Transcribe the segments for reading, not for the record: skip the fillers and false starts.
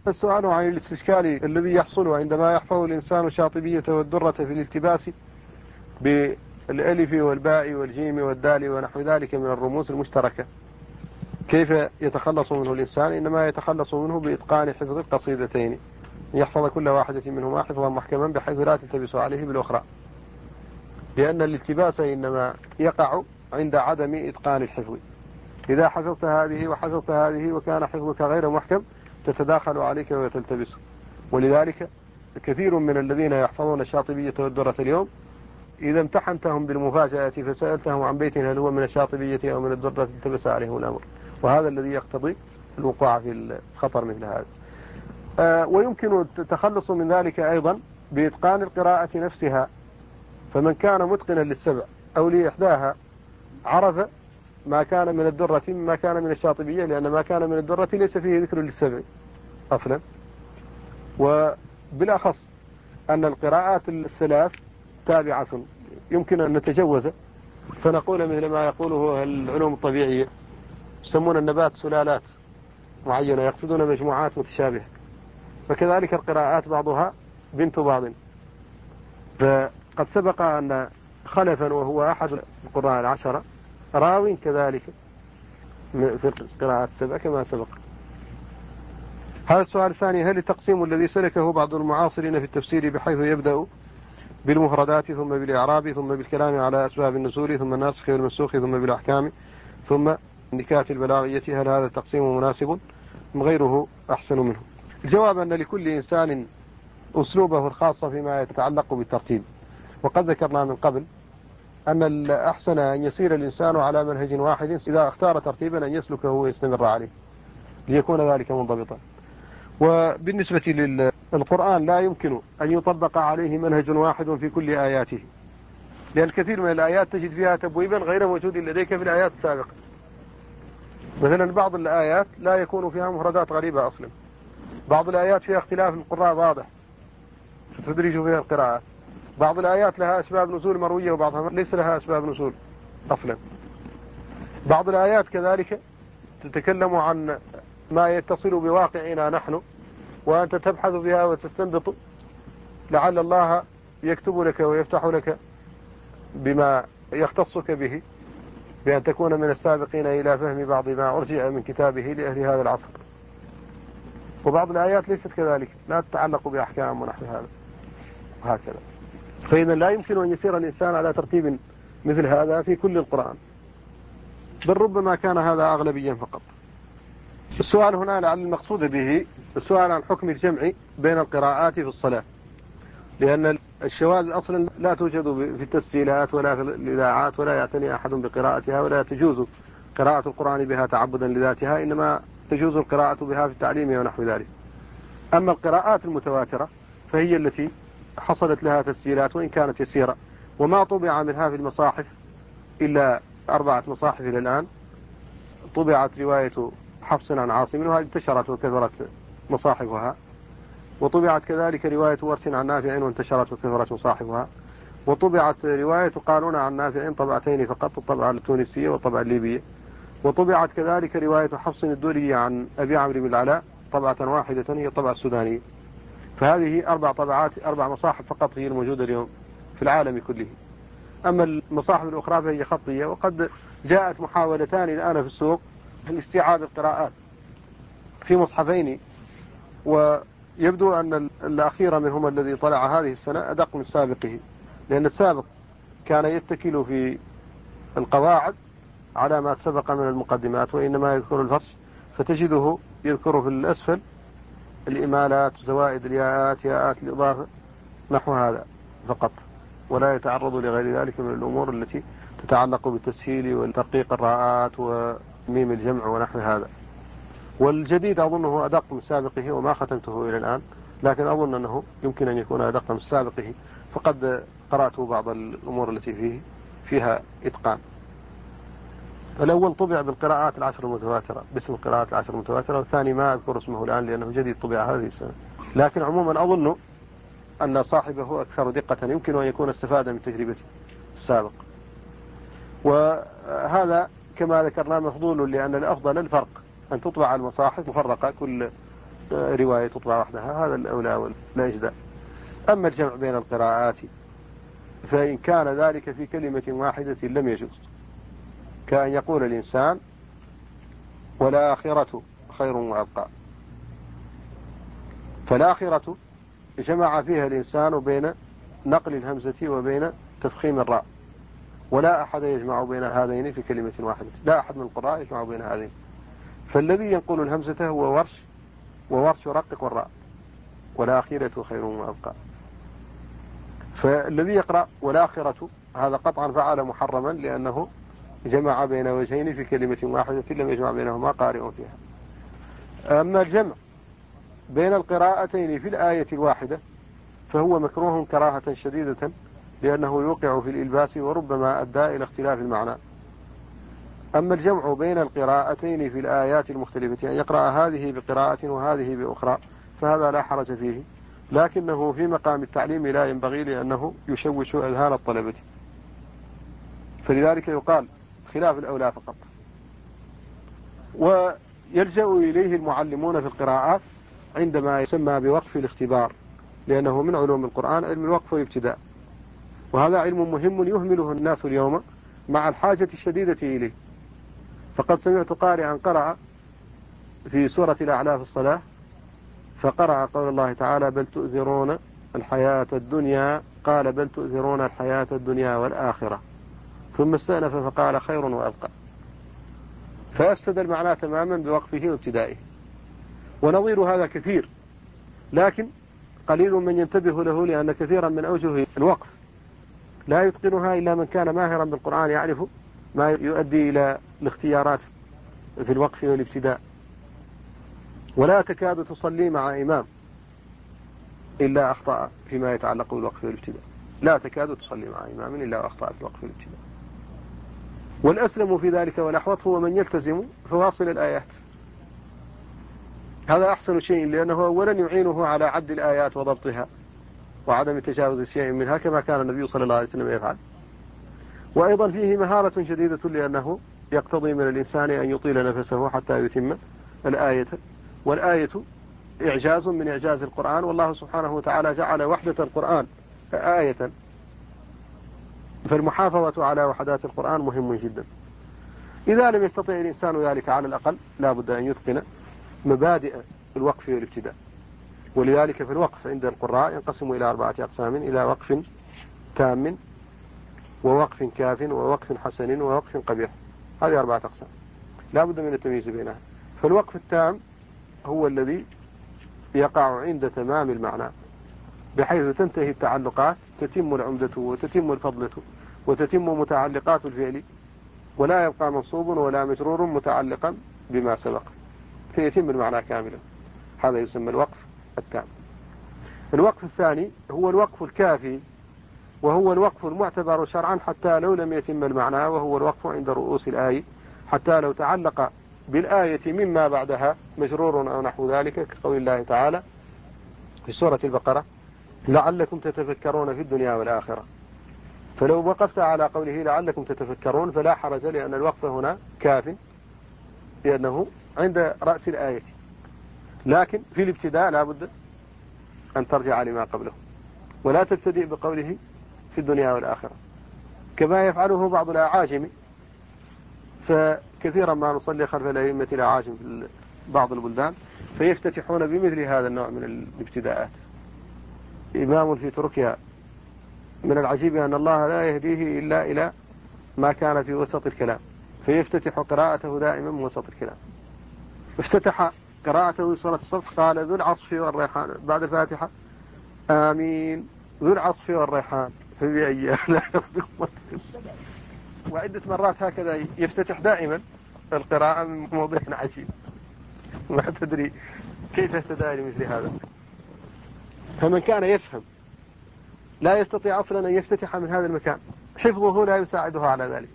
السؤال عن الاستشكال الذي يحصل عندما يحفظ الإنسان الشاطبية والدرة في الالتباس بالألف والباء والجيم والدال ونحو ذلك من الرموز المشتركة، كيف يتخلص منه الإنسان؟ إنما يتخلص منه بإتقان حفظ القصيدتين، يحفظ كل واحدة منهما حفظا محكما بحيث لا تلتبس عليه بالأخرى، لأن الالتباس إنما يقع عند عدم إتقان الحفظ. إذا حفظت هذه وحفظت هذه وكان حفظك غير محكم تتداخل عليك وتلتبس. ولذلك كثير من الذين يحفظون الشاطبية والدرة اليوم إذا امتحنتهم بالمفاجأة فسألتهم عن بيت هل هو من الشاطبية أو من الدرة التبس عليهم الأمر، وهذا الذي يقتضي الوقوع في الخطر مثل هذا. ويمكن التخلص من ذلك أيضا بإتقان القراءة نفسها، فمن كان متقنا للسبع أو لإحداها عرف ما كان من الدرة مما كان من الشاطبية، لأن ما كان من الدرة ليس فيه ذكر للسبع أصلا. وبالأخص أن القراءات الثلاث تابعة يمكن أن نتجوز، فنقول مثل ما يقوله العلوم الطبيعية يسمون النبات سلالات معينة، يقصدون مجموعات متشابهة، فكذلك القراءات بعضها بنت بعض. فقد سبق أن خلفا وهو أحد القراء العشرة راوي كذلك في القراءات السبع كما سبق. هذا السؤال الثاني: هل التقسيم الذي سلكه بعض المعاصرين في التفسير بحيث يبدأ بالمفردات ثم بالإعراب ثم بالكلام على أسباب النزول ثم الناسخ والمنسوخ ثم بالأحكام ثم النكات البلاغية، هل هذا التقسيم مناسب أم غيره أحسن منه؟ الجواب أن لكل إنسان أسلوبه الخاص فيما يتعلق بالترتيب، وقد ذكرنا من قبل أن الأحسن أن يسير الإنسان على منهج واحد، إذا اختار ترتيبا أن يسلكه ويستمر عليه ليكون ذلك منضبطا. وبالنسبة للقرآن لا يمكن أن يطبق عليه منهج واحد في كل آياته، لأن كثير من الآيات تجد فيها تبويبا غير موجود لديك في الآيات السابقة. مثلا بعض الآيات لا يكون فيها مفردات غريبة أصلا، بعض الآيات فيها اختلاف القراء واضح تدرج فيها القراءات، بعض الآيات لها أسباب نزول مروية وبعضها ليس لها أسباب نزول أصلا، بعض الآيات كذلك تتكلم عن ما يتصل بواقعنا نحن وأنت تبحث فيها وتستنبط، لعل الله يكتب لك ويفتح لك بما يختصك به بأن تكون من السابقين إلى فهم بعض ما أرجع من كتابه لأهل هذا العصر. وبعض الآيات ليست كذلك، لا تتعلق بأحكام ونحو هذا وهكذا. فإذا لا يمكن أن يسير الإنسان على ترتيب مثل هذا في كل القرآن، بل ربما كان هذا أغلبيا فقط. السؤال هنا لعل المقصود به السؤال عن حكم الجمع بين القراءات في الصلاة، لأن الشواذ أصلا لا توجد في التسجيلات ولا في الإذاعات، ولا يعتني أحد بقراءتها، ولا تجوز قراءة القرآن بها تعبدا لذاتها، إنما تجوز القراءة بها في التعليم ونحو ذلك. أما القراءات المتواترة فهي التي حصلت لها تسجيلات وإن كانت يسيرة، وما طبع منها في المصاحف إلا 4 مصاحف إلى الآن. طبعت رواية حفص عن عاصم وهذه انتشرت وكثرت مصاحفها، وطبعت كذلك رواية ورش عن نافع وانتشرت وكثرت مصاحفها، وطبعت رواية قالون عن نافع طبعتين فقط، الطبعة التونسية والطبعة الليبية، وطبعت كذلك رواية حفص الدوري عن أبي عمرو بن العلاء طبعة واحدة هي الطبعة السودانية. فهذه 4 طبعات 4 مصاحف فقط هي الموجودة اليوم في العالم كله. أما المصاحف الأخرى فهي خطية، وقد جاءت محاولتان الآن في السوق لاستيعاب القراءات في مصحفين، ويبدو أن الأخير منهم الذي طلع هذه السنة أدق من سابقه، لأن السابق كان يتكل في القواعد على ما سبق من المقدمات، وإنما يذكر الفرش فتجده يذكر في الأسفل الإمالات زوائد الياءات ياءات الإضافة نحو هذا فقط، ولا يتعرض لغير ذلك من الأمور التي تتعلق بالتسهيل وترقيق الراءات وميم الجمع ونحو هذا. والجديد أظنه أدق من سابقه وما ختمته إلى الآن، لكن أظن أنه يمكن أن يكون أدق من سابقه، فقد قرأت بعض الأمور التي فيها إتقان. الأول طبع بالقراءات 10 المتواترة باسم القراءات 10 المتواترة، والثاني ما أذكر اسمه الآن لأنه جديد طبع هذه السنة، لكن عموما أظن أن صاحبه أكثر دقة، يمكن أن يكون استفاد من تجربته السابق. وهذا كما ذكرنا مفضول، لأن الأفضل الفرق أن تطبع المصاحف مفرقة كل رواية تطبع وحدها، هذا الأولى ولا يجدى. أما الجمع بين القراءات فإن كان ذلك في كلمة واحدة لم يجوز، كأن يقول الإنسان والآخرة خير وأبقى، فالآخرة جمع فيها الإنسان بين نقل الهمزة وبين تفخيم الراء، ولا أحد يجمع بين هذين في كلمة واحدة، لا أحد من القراء يجمع بين هذين. فالذي ينقل الهمزة هو ورش، وورش يرقق الراء، والآخرة خير وأبقى. فالذي يقرأ والآخرة هذا قطعا فعل محرما، لأنه جمع بين وجهين في كلمة واحدة لم يجمع بينهما قارئ فيها. أما الجمع بين القراءتين في الآية الواحدة فهو مكروه كراهة شديدة، لأنه يوقع في الإلباس وربما أدى إلى اختلاف المعنى. أما الجمع بين القراءتين في الآيات المختلفة، أن يقرأ هذه بقراءة وهذه بأخرى، فهذا لا حرج فيه، لكنه في مقام التعليم لا ينبغي، لأنه يشوش أذهان الطلبة، فلذلك يقال خلاف الأولى فقط. ويلجأ إليه المعلمون في القراءات عندما يسمى بوقف الاختبار، لأنه من علوم القرآن علم الوقف والابتداء، وهذا علم مهم يهمله الناس اليوم مع الحاجة الشديدة إليه. فقد سمعت قارئا قرأ في سورة الأعلى في الصلاة، فقرأ قول الله تعالى بل تؤثرون الحياة الدنيا، قال بل تؤثرون الحياة الدنيا والآخرة، ثم استأنف فقال خير وأبقى، فأفسد المعنى تماما بوقفه وابتدائه. ونظير هذا كثير، لكن قليل من ينتبه له، لأن كثيرا من أوجه الوقف لا يتقنها إلا من كان ماهرا بالقرآن، يعرف ما يؤدي إلى الاختيارات في الوقف والابتداء. ولا تكاد تصلي مع إمام إلا أخطأ فيما يتعلق بالوقف والابتداء، لا تكاد تصلي مع إمام إلا أخطأ في الوقف والابتداء. والأسلم في ذلك والأحوط هو من يلتزم فواصل الآيات، هذا أحسن شيء، لأنه أولا يعينه على عد الآيات وضبطها وعدم تجاوز شيء منها كما كان النبي صلى الله عليه وسلم يفعل. وأيضا فيه مهارة شديدة، لأنه يقتضي من الإنسان أن يطيل نفسه حتى يتم الآية، والآية إعجاز من إعجاز القرآن، والله سبحانه وتعالى جعل وحدة القرآن آية، فالمحافظة على وحدات القرآن مهم جدا. إذا لم يستطع الإنسان ذلك على الأقل لا بد أن يتقن مبادئ الوقف والابتداء. ولذلك في الوقف عند القراء ينقسم إلى 4 أقسام: إلى وقف تام، ووقف كاف، ووقف حسن، ووقف قبيح. هذه 4 أقسام لا بد من التمييز بينها. فالوقف التام هو الذي يقع عند تمام المعنى، بحيث تنتهي التعلقات، تتم العمدة وتتم الفضلة وتتم متعلقات الفعل، ولا يبقى منصوب ولا مجرور متعلقا بما سبق، فيتم المعنى كاملا. هذا يسمى الوقف التام. الوقف الثاني هو الوقف الكافي، وهو الوقف المعتبر شرعا حتى لو لم يتم المعنى، وهو الوقف عند رؤوس الآية، حتى لو تعلق بالآية مما بعدها مجرور أو نحو ذلك، كقول الله تعالى في سورة البقرة لعلكم تتفكرون في الدنيا والآخرة. فلو وقفت على قوله لعلكم تتفكرون فلا حرج، لأن الوقف هنا كاف، لأنه عند رأس الآية. لكن في الابتداء لا بد أن ترجع لما قبله، ولا تبتدئ بقوله في الدنيا والآخرة، كما يفعله بعض الأعاجم. فكثيرا ما نصلي خلف الأئمة الأعاجم في بعض البلدان فيفتتحون بمثل هذا النوع من الابتداءات. إمام في تركيا من العجيب أن الله لا يهديه إلا إلى ما كان في وسط الكلام، فيفتتح قراءته دائما من وسط الكلام. افتتح قراءته سورة الصف قال ذو العصف والريحان، بعد الفاتحة آمين ذو العصف والريحان فبأي آلاء ربكما تكذبان. وعدة مرات هكذا يفتتح دائما القراءة من موضع عجيب، ما تدري كيف اهتدى لمثل هذا. فمن كان يفهم لا يستطيع أصلا أن يفتتح من هذا المكان، حفظه لا يساعده على ذلك.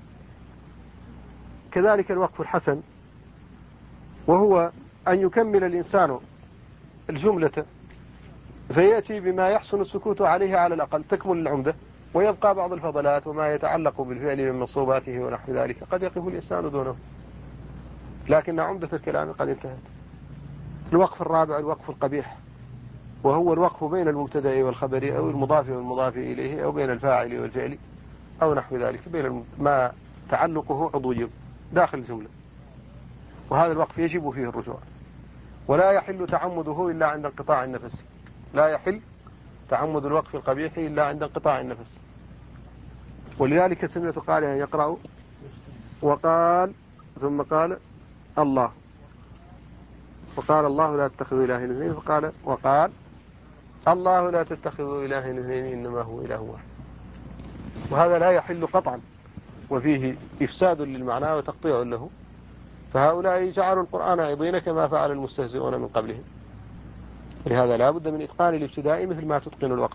كذلك الوقف الحسن، وهو أن يكمل الإنسان الجملة فيأتي بما يحسن السكوت عليه على الأقل، تكمل العمدة، ويبقى بعض الفضلات وما يتعلق بالفعل من مصوباته ونحو ذلك قد يقف الإنسان دونه، لكن عمدة الكلام قد انتهت. الوقف الرابع الوقف القبيح، وهو الوقف بين المبتدأ والخبر أو المضاف والمضاف إليه أو بين الفاعل والفعل أو نحو ذلك، بين ما تعلقه عضوي داخل الجملة، وهذا الوقف يجب فيه الرجوع، ولا يحل تعمده إلا عند انقطاع النفس. لا يحل تعمد الوقف القبيح إلا عند انقطاع النفس. ولذلك سمعت قارئا يقرأ وقال ثم قال الله، وقال الله لا تتخذوا إلهين اثنين، وقال الله لا تتخذوا إلهين اثنين إنما هو إله واحد. وهذا لا يحل قطعا، وفيه إفساد للمعنى وتقطيع له، فهؤلاء جعلوا القرآن عضين كما فعل المستهزئون من قبلهم. لهذا لا بد من إتقان الابتداء مثل ما تتقن الوقف.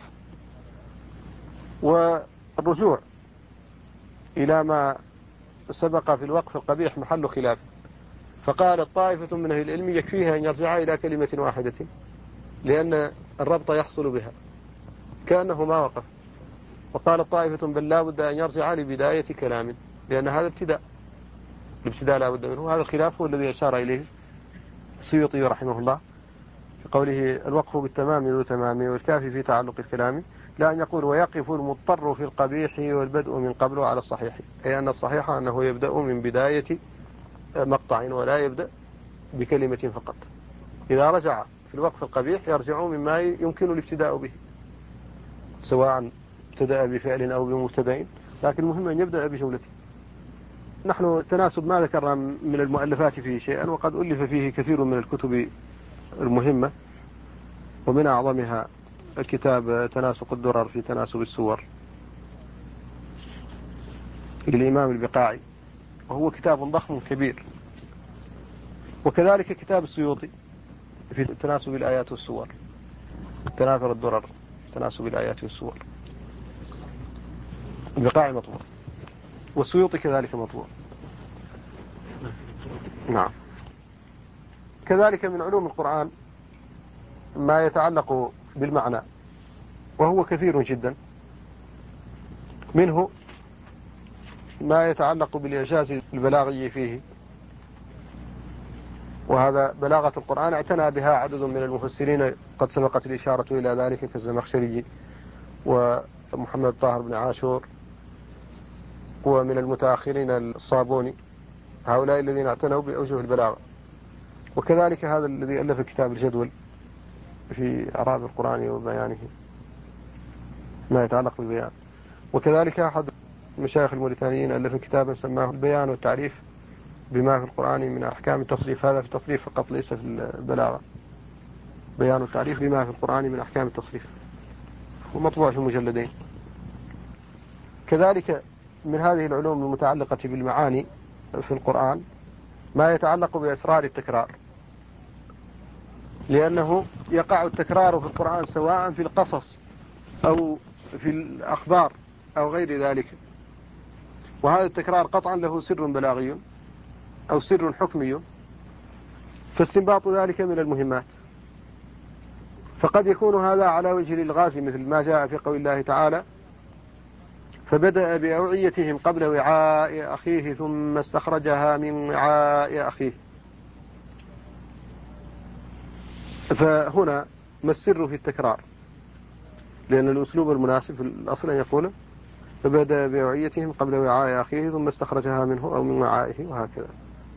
والرجوع إلى ما سبق في الوقف القبيح محل خلاف، فقال الطائفة من أهل العلم يكفيها أن يرجع إلى كلمة واحدة لأن الربط يحصل بها كأنه ما وقف. وقال الطائفة بل لا بد أن يرجع لبداية كلام لأن هذا ابتداء، الابتداء لا بد منه. هذا الخلاف هو الذي أشار إليه السيوطي رحمه الله في قوله الوقف بالتمام ذو تمام والكافي في تعلق الكلام، لا أن يقول ويقف المضطر في القبيح والبدء من قبله على الصحيح، أي أن الصحيح أنه يبدأ من بداية مقطع ولا يبدأ بكلمة فقط. إذا رجع في الوقف القبيح يرجع مما يمكن الابتداء به، سواء ابتدأ بفعل أو بمبتدأ، لكن المهم أن يبدأ بجملته. نحن تناسب ما ذكرنا من المؤلفات فيه شيئا، وقد ألف فيه كثير من الكتب المهمة، ومن أعظمها الكتاب تناسق الدرر في تناسب السور للإمام البقاعي، وهو كتاب ضخم كبير. وكذلك كتاب السيوطي في تناسب الآيات والسور، تناثر الدرر تناسب الآيات والسور، البقاعي مطبوع، والسيوطي كذلك مطبوع. نعم. كذلك من علوم القرآن ما يتعلق بالمعنى، وهو كثير جدا، منه ما يتعلق بالإعجاز البلاغي فيه، وهذا بلاغة القرآن اعتنى بها عدد من المفسرين قد سبقت الإشارة إلى ذلك كالزمخشري ومحمد طاهر بن عاشور، ومن المتأخرين الصابوني، هؤلاء الذين اعتنوا بأوجه البلاغة. وكذلك هذا الذي ألف كتاب الجدول في أعراب القرآن وبيانه ما يتعلق بالبيان. وكذلك أحد المشايخ الموريتانيين ألف كتابا سماه البيان والتعريف بما في القرآن من أحكام التصريف، هذا في التصريف فقط ليس في البلاغة، بيان التعريف بما في القرآن من أحكام التصريف، ومطبوع في مجلدين. كذلك من هذه العلوم المتعلقة بالمعاني في القرآن ما يتعلق بأسرار التكرار، لأنه يقع التكرار في القرآن سواء في القصص أو في الأخبار أو غير ذلك، وهذا التكرار قطعا له سر بلاغي أو سر حكمي، فاستنباط ذلك من المهمات. فقد يكون هذا على وجه الإلغاز مثل ما جاء في قول الله تعالى فبدأ بأوعيتهم قبل وعاء أخيه ثم استخرجها من وعاء أخيه. فهنا ما السر في التكرار؟ لأن الأسلوب المناسب في الأصل أن يقول فبدأ بأوعيتهم قبل وعاء أخيه ثم استخرجها منه أو من وعائه وهكذا.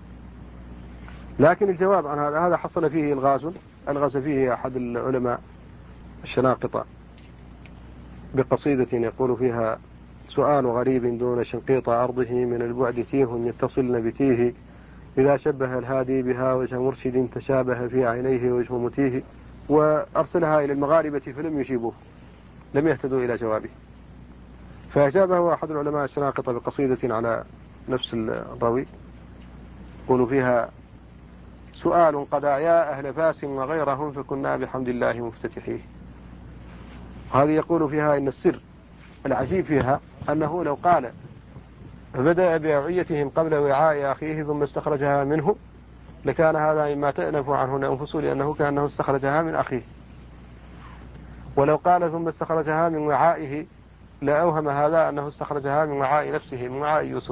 لكن الجواب عن هذا حصل فيه ألغز فيه أحد العلماء الشناقطة بقصيدة يقول فيها سؤال غريب دون شنقيط أرضه من البعد تيه يتصلن بتيه إذا شبه الهادي بها وجه مرشد تشابه في عينيه وجه متيه، وأرسلها إلى المغاربة فلم يجيبوه، لم يهتدوا إلى جوابه، فأجابه أحد العلماء الشناقطة بقصيدة على نفس الراوي يقول فيها سؤال قد يا أهل فاس وغيرهم فكنا بحمد الله مفتتحيه. هذه يقول فيها إن السر العجيب فيها أنه لو قال فبدأ بأوعيتهم قبل وعاء أخيه ثم استخرجها منه لكان هذا مما تأنف عنه أنفسه، لأنه كأنه استخرجها من أخيه. ولو قال ثم استخرجها من وعائه لأوهم هذا أنه استخرجها من وعاء نفسه، من وعاء يوسف،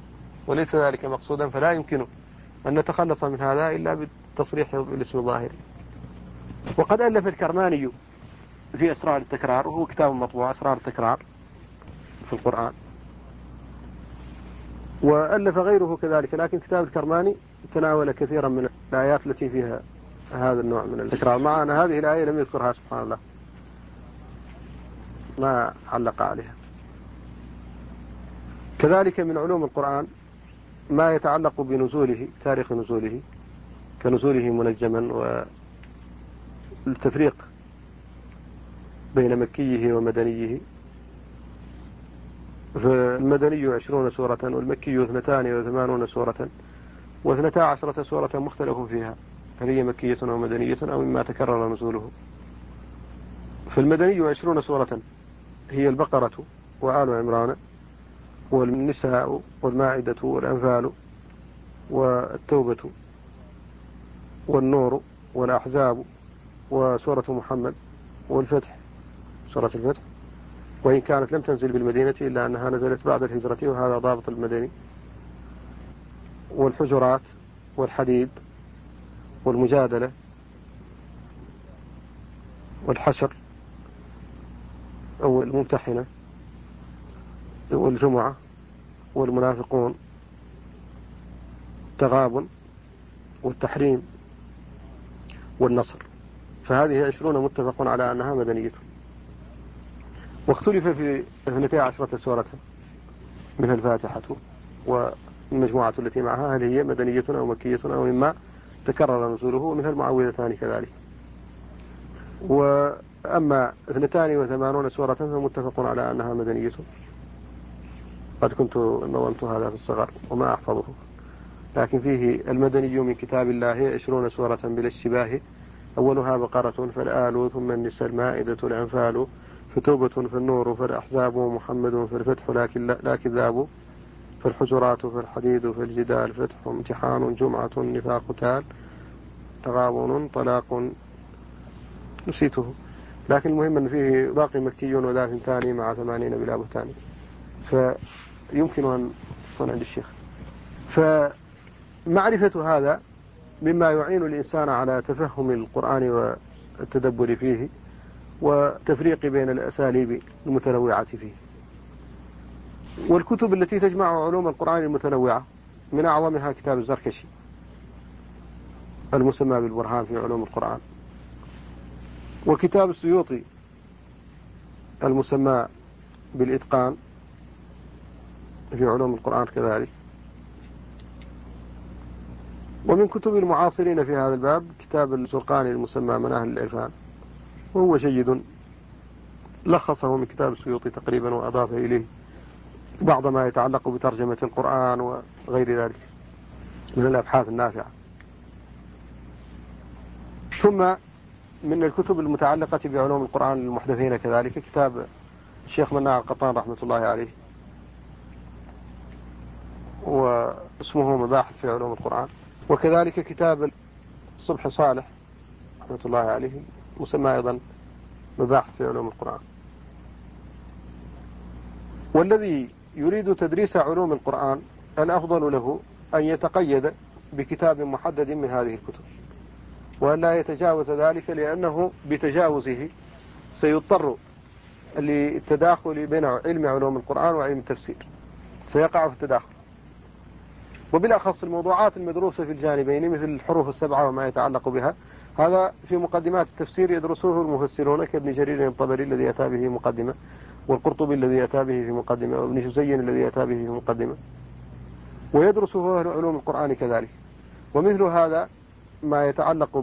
وليس ذلك مقصودا، فلا يمكن أن نتخلص من هذا إلا بالتصريح بالاسم الظاهري. وقد ألف الكرماني في أسرار التكرار، وهو كتاب مطبوع أسرار التكرار في القرآن، وألف غيره كذلك، لكن كتاب الكرماني تناول كثيرا من الآيات التي فيها هذا النوع من التكرار، مع أن هذه الآية لم يذكرها سبحان الله، ما علق عليها. كذلك من علوم القرآن ما يتعلق بنزوله، تاريخ نزوله، كنزوله منجما، والتفريق بين مكيه ومدنيه. فالمدني 20 سورة والمكي 82 سورة، و12 سورة مختلف فيها هل هي مكية أو مدنية أو مما تكرر نزوله. فالمدني 20 سورة هي البقرة وآل عمران والنساء والمائدة والأنفال والتوبة والنور والأحزاب وسورة محمد والفتح، سورة الفتح، وإن كانت لم تنزل بالمدينة إلا أنها نزلت بعد الهجرة وهذا ضابط المدني، والحجرات والحديد والمجادلة والحشر أو الممتحنة والجمعة والمنافقون، التغابن والتحريم والنصر. فهذه 20 متفق على أنها مدنية. واختلف في 12 سورة منها الفاتحة والمجموعة التي معها هل هي مدنية أو مكية أو مما تكرر نزوله، منها المعوذتان كذلك. وأما 82 سورة فمتفق على أنها مدنية، قد كنت نظمت هذا في الصغر وما أحفظه، لكن فيه المدني من كتاب الله 20 سورة بلا اشتباه، أولها بقرة فالآل ثم النساء المائدة الأنفال فتوبة فالنور فالأحزاب محمد فالفتح لا كذاب فالحجرات فالحديد فالجدال فتح امتحان جمعة نفاق قتال تغابن طلاق، نسيته، لكن المهم أن فيه باقي مكي وذات ثاني مع 80 بلا بهتان، فيمكن أن تكون عند الشيخ. فمعرفة هذا مما يعين الإنسان على تفهم القرآن والتدبر فيه وتفريق بين الأساليب المتنوعة فيه. والكتب التي تجمع علوم القرآن المتنوعة من أعظمها كتاب الزركشي المسمى بالبرهان في علوم القرآن، وكتاب السيوطي المسمى بالإتقان في علوم القرآن كذلك. ومن كتب المعاصرين في هذا الباب كتاب الزرقاني المسمى مناهل العرفان، وهو جيد، لخصه من كتاب السيوطي تقريبا وأضاف إليه بعض ما يتعلق بترجمة القرآن وغير ذلك من الأبحاث النافعة. ثم من الكتب المتعلقة بعلوم القرآن المحدثين كذلك كتاب الشيخ مناع القطان رحمة الله عليه، واسمه مباحث في علوم القرآن، وكذلك كتاب الصبح صالح رحمة الله عليه مسمى أيضا مباحث في علوم القرآن. والذي يريد تدريس علوم القرآن الأفضل له أن يتقيد بكتاب محدد من هذه الكتب، وأن لا يتجاوز ذلك، لأنه بتجاوزه سيضطر للتداخل بين علم علوم القرآن وعلم التفسير، سيقع في التداخل. وبالأخص الموضوعات المدروسة في الجانبين مثل الحروف السبعة وما يتعلق بها، هذا في مقدمات التفسير يدرسه المفسرون كابن جرير الطبري الذي أتى به مقدمة، والقرطبي الذي أتى به في مقدمة، وابن جزين الذي أتى به في مقدمة، ويدرسه أهل علوم القرآن كذلك. ومثل هذا ما يتعلق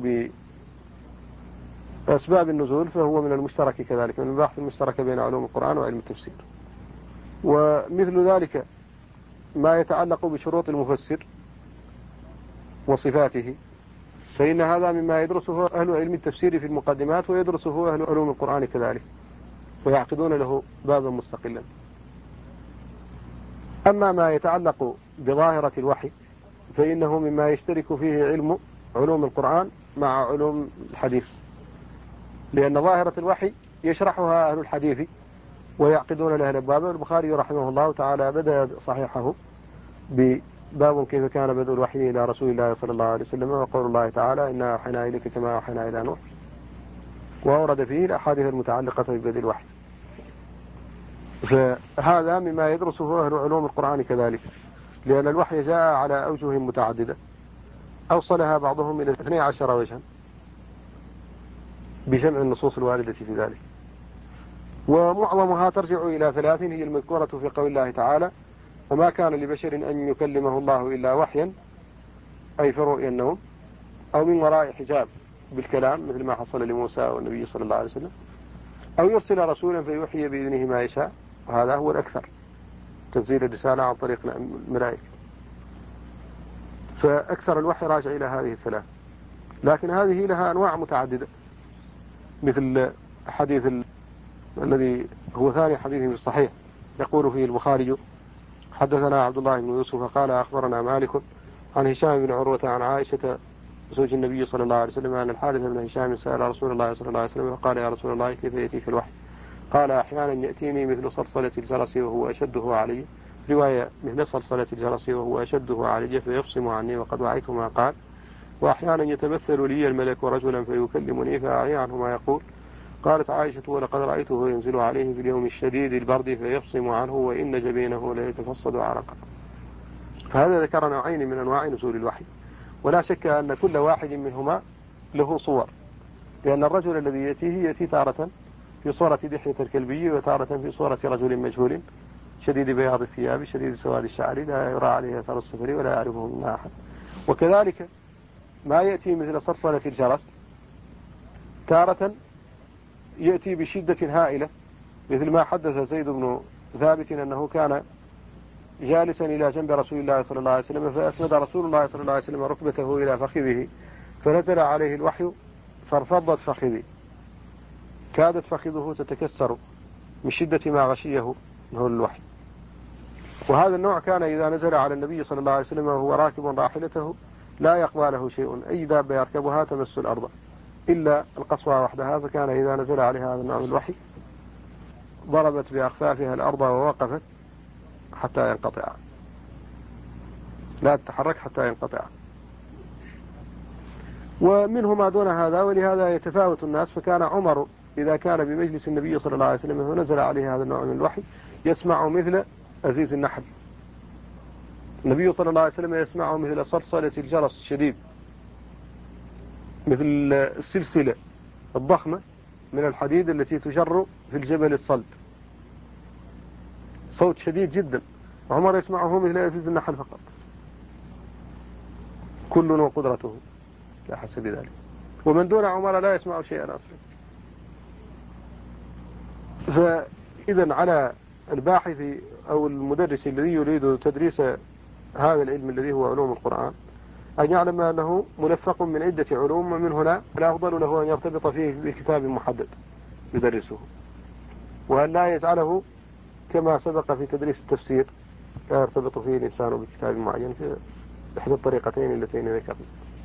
بأسباب النزول فهو من المشترك كذلك، من البحث المشترك بين علوم القرآن وعلم التفسير. ومثل ذلك ما يتعلق بشروط المفسر وصفاته، فإن هذا مما يدرسه أهل علم التفسير في المقدمات، ويدرسه أهل علوم القرآن كذلك، ويعقدون له بابا مستقلا. أما ما يتعلق بظاهرة الوحي فإنه مما يشترك فيه علم علوم القرآن مع علوم الحديث، لأن ظاهرة الوحي يشرحها أهل الحديث ويعقدون لها الأبواب. البخاري رحمه الله تعالى بدأ صحيحه بباب كيف كان بدء الوحي إلى رسول الله صلى الله عليه وسلم، وقول الله تعالى إنا أوحينا إليك كما أوحينا إلى نوح، وأورد فيه الأحاديث المتعلقة ببدء الوحي. فهذا مما يدرسه أهل علوم القرآن كذلك، لأن الوحي جاء على أوجه متعددة أوصلها بعضهم إلى 12 وجها بجمع النصوص الواردة في ذلك، ومعظمها ترجع إلى 3 هي المذكورة في قول الله تعالى: وما كان لبشر أن يكلمه الله إلا وحيا، أي في رؤيا النوم، أو من وراء حجاب بالكلام مثل ما حصل لموسى والنبي صلى الله عليه وسلم، أو يرسل رسولا فيوحي بإذنه ما يشاء، وهذا هو الأكثر، تنزيل الرسالة عن طريق الملائكة. فأكثر الوحي راجع إلى هذه 3، لكن هذه لها أنواع متعددة، مثل حديث الذي هو ثاني حديث في الصحيح يقول فيه البخاري: حدثنا عبد الله بن يوسف قال أخبرنا مالك عن هشام بن عروة عن عائشة زوج النبي صلى الله عليه وسلم أن الحارث بن هشام سأل رسول الله صلى الله عليه وسلم فقال: يا رسول الله كيف يأتيك الوحي؟ قال: أحيانا يأتيني مثل صلصلة الجرس وهو أشده علي، رواية مثل صلصلة الجرس وهو أشده علي فيفصم عني وقد وعيت ما قال، وأحيانا يتمثل لي الملك رجلا فيكلمني فأعي عنه ما يقول. قالت عائشة: ولقد رأيته ينزل عليه في اليوم الشديد البرد فيفصم عنه وإن جبينه ليتفصد عرقا. فهذا ذكر نوعين من أنواع نزول الوحي، ولا شك أن كل واحد منهما له صور، لأن الرجل الذي يأتي تارة في صورة دحية الكلبي، وتارة في صورة رجل مجهول شديد بياض الثياب شديد سواد الشعر لا يرى عليه أثر السفر ولا يعرفه منا أحد. وكذلك ما يأتي مثل صلصلة الجرس، تارة يأتي بشدة هائلة، مثل ما حدث زيد بن ثابت أنه كان جالسا إلى جنب رسول الله صلى الله عليه وسلم، فأسند رسول الله صلى الله عليه وسلم ركبته إلى فخذه فنزل عليه الوحي فارفضت فخذي، كادت فخذه تتكسر من شدة ما غشيه من الوحي. وهذا النوع كان إذا نزل على النبي صلى الله عليه وسلم وهو راكب راحلته لا يقضى له شيء، أي دابة يركبها تمس الأرض إلا القصوى وحدها، فكان إذا نزل عليها هذا النوع من الوحي ضربت بأخفافها الأرض ووقفت حتى ينقطع، لا تتحرك حتى ينقطع. ومنه ما دون هذا، ولهذا يتفاوت الناس. فكان عمر إذا كان بمجلس النبي صلى الله عليه وسلم ونزل عليه هذا النوع من الوحي يسمع مثل أزيز النحل، النبي صلى الله عليه وسلم يسمعه مثل صلصلة الجرس الشديد، مثل السلسلة الضخمة من الحديد التي تجر في الجبل الصلب، صوت شديد جدا، وعمر يسمعه مثل أزيز النحل فقط، كل وقدرته لا حسب ذلك. ومن دون عمر لا يسمع شيئا أصلا. فإذا على الباحث أو المدرس الذي يريد تدريس هذا العلم الذي هو علوم القرآن أن يعلم أنه ملفق من عدة علوم، ومن هنا الأفضل له أن يرتبط فيه بكتاب محدد يدرسه، وأن لا يجعله كما سبق في تدريس التفسير لا يرتبط فيه الإنسان بكتاب معين في إحدى الطريقتين اللتين ذكرنا.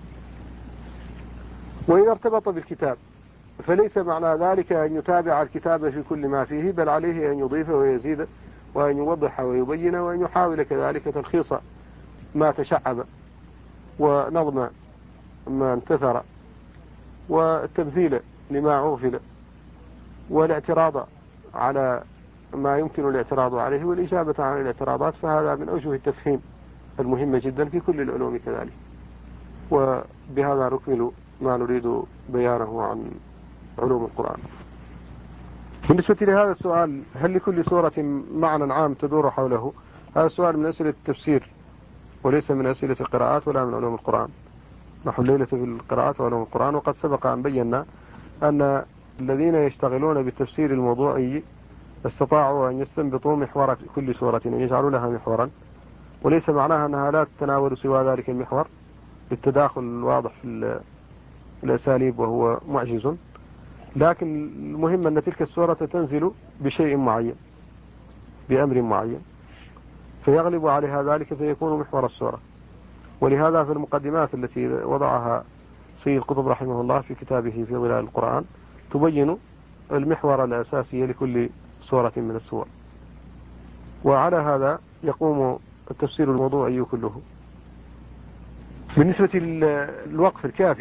وإذا ارتبط بالكتاب فليس معنى ذلك أن يتابع الكتاب في كل ما فيه، بل عليه أن يضيف ويزيد وأن يوضح ويبين، وأن يحاول كذلك تلخيص ما تشعب ونظم ما انتثر والتمثيل لما عوفل والاعتراض على ما يمكن الاعتراض عليه والإجابة عن الاعتراضات. فهذا من أوجه التفهيم المهمة جدا في كل العلوم كذلك. وبهذا نكمل ما نريد بيانه عن علوم القرآن. بالنسبة لهذا السؤال: هل لكل سورة معنى عام تدور حوله؟ هذا السؤال من أسئلة التفسير وليس من أسئلة القراءات ولا من علوم القرآن. نحن الليلة في القراءات وعلوم القرآن، وقد سبق أن بينا أن الذين يشتغلون بالتفسير الموضوعي استطاعوا أن يستنبطوا محور كل سورة ويجعلوا لها محورا، وليس معناها أنها لا تتناول سوى ذلك المحور بالتداخل الواضح في الأساليب وهو معجز، لكن المهم أن تلك السورة تنزل بشيء معين بأمر معين فيغلب عليها ذلك فيكون محور السورة. ولهذا في المقدمات التي وضعها سيد قطب رحمه الله في كتابه في ظلال القرآن تبين المحور الأساسي لكل سورة من السور، وعلى هذا يقوم التفسير الموضوعي كله. بالنسبة للوقف الكافي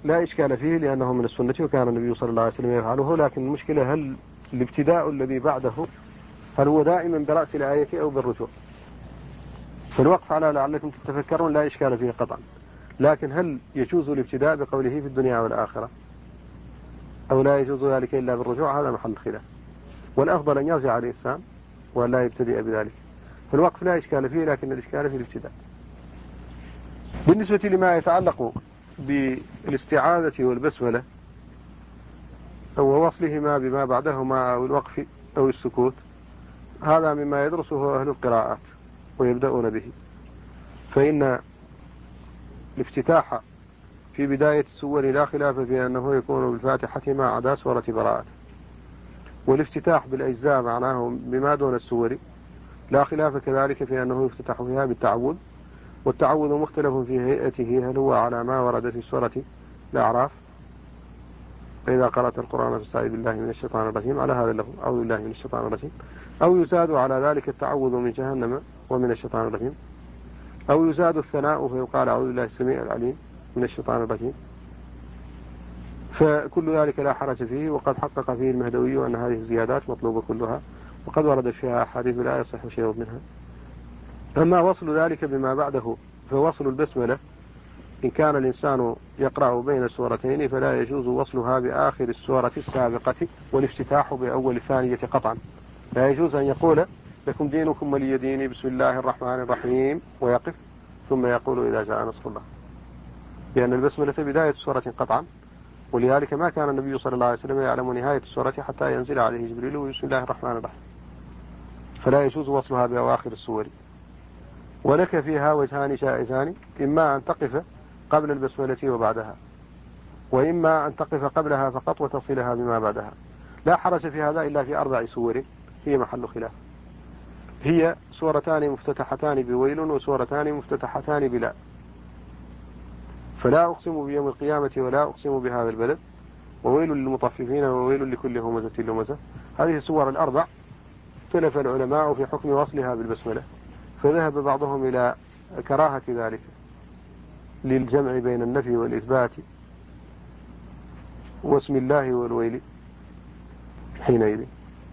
لا إشكال فيه لأنه من السنة وكان النبي صلى الله عليه وسلم يفعله، لكن المشكلة هل الابتداء الذي بعده هل هو دائما برأس الآية أو بالرجوع؟ فالوقف على لعلكم تتفكرون لا إشكال فيه قطعا، لكن هل يجوز الابتداء بقوله في الدنيا والآخرة أو لا يجوز ذلك إلا بالرجوع؟ هذا محل خلاف، والأفضل أن يرجع الإنسان ولا يبتدئ بذلك. فالوقف لا إشكال فيه، لكن الإشكال في الابتداء. بالنسبة لما يتعلق بالاستعاذة والبسملة أو وصلهما بما بعدهما أو الوقف أو السكوت، هذا مما يدرسه أهل القراءات ويبدأون به. فإن الافتتاح في بداية السور لا خلاف في أنه يكون بالفاتحة ما عدا سورة براءة، والافتتاح بالأجزاء معناه بما دون السور لا خلاف كذلك في أنه يفتتح فيها بالتعوذ، والتعوذ مختلف في هيئته، هل هو على ما ورد في سورة الأعراف فإذا قرأت القرآن فاستعذ بالله من الشيطان الرجيم على هذا اللفظ أعوذ بالله من الشيطان الرجيم، أو يزاد على ذلك التعوذ من جهنم ومن الشيطان الرجيم، أو يزاد الثناء فيقال أعوذ بالله السميع العليم من الشيطان الرجيم. فكل ذلك لا حرج فيه، وقد حقق فيه المهدوي أن هذه الزيادات مطلوبة كلها، وقد وردت فيها أحاديث لا يصح شيء منها. أما وصل ذلك بما بعده فوصل البسملة إن كان الإنسان يقرأ بين السورتين فلا يجوز وصلها بآخر السورة السابقة والافتتاح بأول الثانية قطعا. لا يجوز أن يقول لكم دينكم ولي ديني بسم الله الرحمن الرحيم ويقف ثم يقول إذا جاء نصر الله، لأن البسملة بداية السورة قطعا، ولذلك ما كان النبي صلى الله عليه وسلم يعلم نهاية السورة حتى ينزل عليه جبريل بسم الله الرحمن الرحيم، فلا يجوز وصلها بأواخر السور. ولك فيها وجهان جائزان، إما أن تقف قبل البسملة وبعدها، وإما أن تقف قبلها فقط وتصلها بما بعدها. لا حرج في هذا إلا في 4 سور هي محل خلاف، هي سورتان مفتتحتان بويل وسورتان مفتتحتان بلا. فلا أقسم بيوم القيامة ولا أقسم بهذا البلد وويل للمطففين وويل لكل همزة لمزة. هذه السور ال4 اختلف العلماء في حكم وصلها بالبسملة، فذهب بعضهم إلى كراهة ذلك للجمع بين النفي والإثبات واسم الله والويل حينئذ،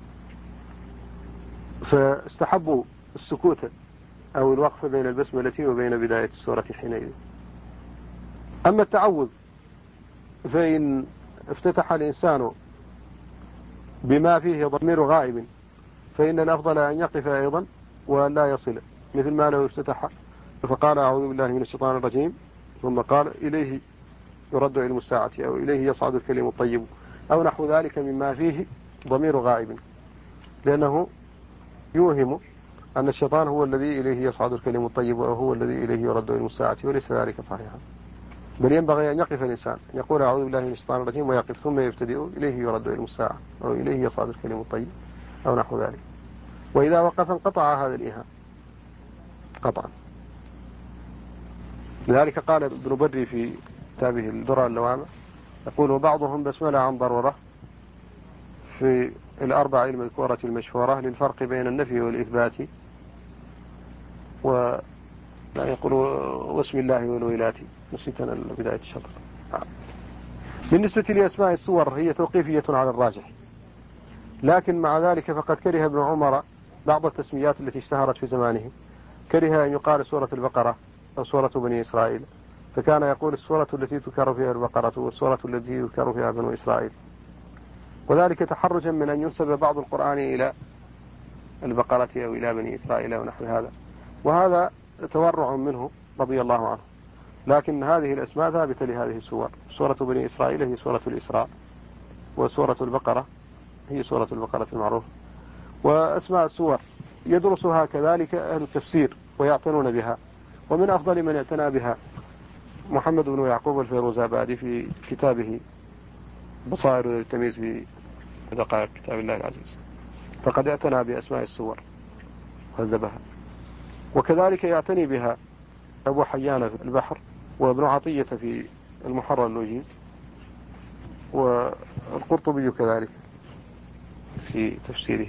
فاستحبوا السكوت أو الوقف بين البسملة وبين بداية السورة حينئذ. أما التعوذ فإن افتتح الإنسان بما فيه ضمير غائب فإن الأفضل أن يقف أيضا وأن لا يصل، مثل ما لو افتتح فقال أعوذ بالله من الشيطان الرجيم ثم قال إليه يرد علم الساعة أو إليه يصعد الكلم الطيب أو نحو ذلك مما فيه ضمير غائب، لأنه يوهم أن الشيطان هو الذي إليه يصعد الكلم الطيب وهو الذي إليه يرد علم الساعة، وليس ذلك صحيحا، بل ينبغي أن يقف الإنسان يقول أعوذ بالله من الشيطان الرجيم ويقف ثم يبتدئ إليه يرد علم الساعة أو إليه يصعد الكلم الطيب أو نحو ذلك. وإذا وقف انقطع هذا الإيهام قطعا. لذلك قال ابن بدري في كتابه الدرر اللوامع يقول وبعضهم بسملة عن ضرورة في 4 المذكورة المشهورة للفرق بين النفي والإثبات، ولا يقول واسم الله والويلات، نسيتنا بداية الشطر. بالنسبة لأسماء السور هي توقيفية على الراجح، لكن مع ذلك فقد كره ابن عمر بعض التسميات التي اشتهرت في زمانه، كره أن يقال سورة البقرة أو سورة بني إسرائيل، فكان يقول السورة التي تذكر فيها البقرة والسورة التي يذكر فيها بنو إسرائيل، وذلك تحرجا من أن ينسب بعض القرآن إلى البقرة أو إلى بني إسرائيل ونحو هذا، وهذا تورع منه رضي الله عنه. لكن هذه الأسماء ثابتة لهذه السور، سورة بني إسرائيل هي سورة الإسراء، وسورة البقرة هي سورة البقرة المعروفة. وأسماء السور يدرسها كذلك أهل التفسير ويعتنون بها، ومن أفضل من اعتنى بها محمد بن يعقوب الفيروزابادي في كتابه بصائر التمييز في دقائق كتاب الله العزيز، فقد اعتنى بأسماء السور وهذبها. وكذلك يعتني بها أبو حيان في البحر، وابن عطية في المحرر الوجيز، والقرطبي كذلك في تفسيره.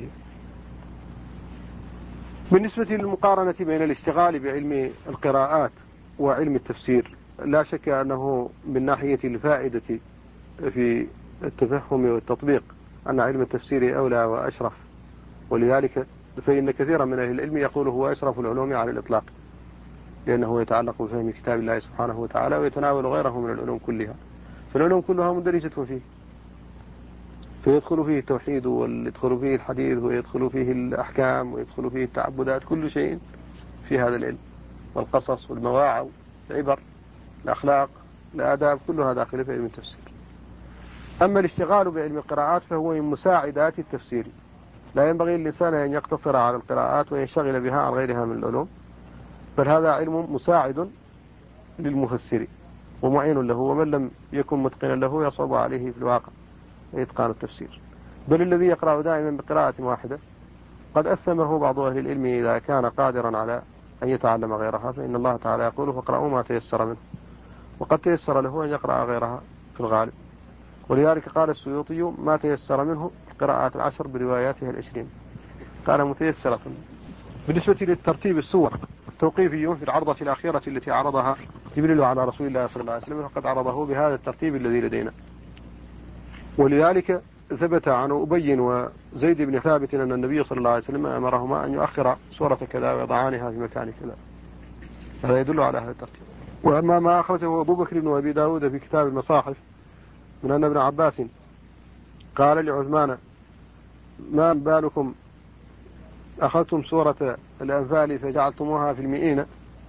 بالنسبة للمقارنة بين الاشتغال بعلم القراءات وعلم التفسير لا شك أنه من ناحية الفائدة في التفهم والتطبيق أن علم التفسير أولى وأشرف، ولذلك فإن كثيرا من أهل العلم يقول هو أشرف العلوم على الإطلاق، لأنه يتعلق بفهم كتاب الله سبحانه وتعالى ويتناول غيره من العلوم كلها، فالعلوم كلها مندرجة فيه، فيدخل فيه التوحيد ويدخل فيه الحديث ويدخل فيه الأحكام ويدخل فيه التعبدات، كل شيء في هذا العلم، والقصص والمواعظ العبر الأخلاق الآداب كلها داخلة في علم التفسير. أما الاشتغال بعلم القراءات فهو من مساعدات التفسير، لا ينبغي للإنسان أن يقتصر على القراءات وينشغل بها عن غيرها من العلوم، بل هذا علم مساعد للمفسر ومعين له، ومن لم يكن متقنا له يصعب عليه في الواقع إتقان التفسير. بل الذي يقرأ دائما بقراءة واحدة قد أثمه بعض أهل العلم إذا كان قادرا على أن يتعلم غيرها، فإن الله تعالى يقول فاقرأوا ما تيسر منه، وقد تيسر له أن يقرأ غيرها في الغالب، ولذلك قال السيوطي ما تيسر منه القراءات 10 برواياتها 20 قال متيسرة. بالنسبة للترتيب السور توقيفي في العرضة الأخيرة التي عرضها جبريل على رسول الله صلى الله عليه وسلم، فقد عرضه بهذا الترتيب الذي لدينا، ولذلك ثبت عن أبي وزيد بن ثابت أن النبي صلى الله عليه وسلم أمرهما أن يؤخر سورة كذا ويضعانها في مكان كذا، هذا يدل على هذا الترتيب. وأما ما أخرجه أبو بكر بن أبي داود في كتاب المصاحف من أن ابن عباس قال لعثمان ما بالكم أخذتم سورة الأنفال فجعلتموها في المئين،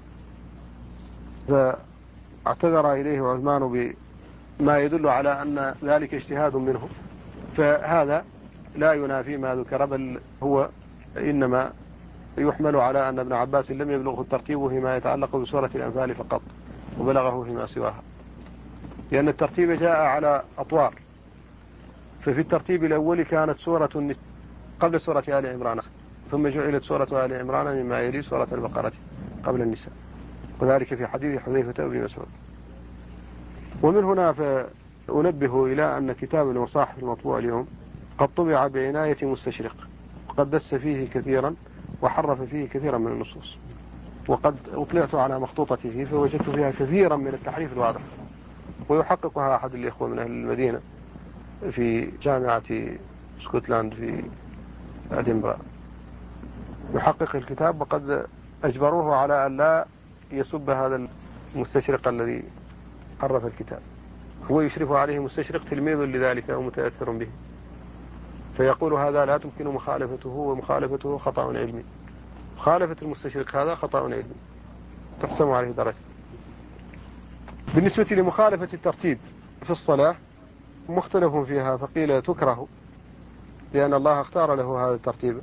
فاعتذر إليه عثمان بما يدل على أن ذلك اجتهاد منه، فهذا لا ينافي ما ذكر، بل هو إنما يحمل على أن ابن عباس لم يبلغه الترتيب فيما يتعلق بسورة الأنفال فقط، وبلغه فيما سواها، لأن الترتيب جاء على أطوار. ففي الترتيب الأول كانت سورة قبل سورة آل عمران، ثم جعلت سورة آل عمران مما يلي سورة البقرة قبل النساء، وذلك في حديث حذيفة بن مسعود. ومن هنا فأنبه إلى أن كتاب المصاحف المطبوع اليوم قد طبع بعناية مستشرق، وقد دس فيه كثيرا وحرف فيه كثيرا من النصوص، وقد أطلعت على مخطوطته فوجدت فيها كثيرا من التحريف الواضح، ويحققها أحد الإخوة من أهل المدينة في جامعة سكوتلاند في أدنبرا، يحقق الكتاب، وقد أجبروه على أن لا يسب هذا المستشرق الذي حرف الكتاب، هو يشرف عليه مستشرق تلميذ لذلك أو متأثر به، فيقول هذا لا تمكن مخالفته، ومخالفته خطأ علمي، مخالفة المستشرق هذا خطأ علمي تحسم عليه درجة. بالنسبة لمخالفة الترتيب في الصلاة مختلف فيها، فقيل تكره لأن الله اختار له هذا الترتيب،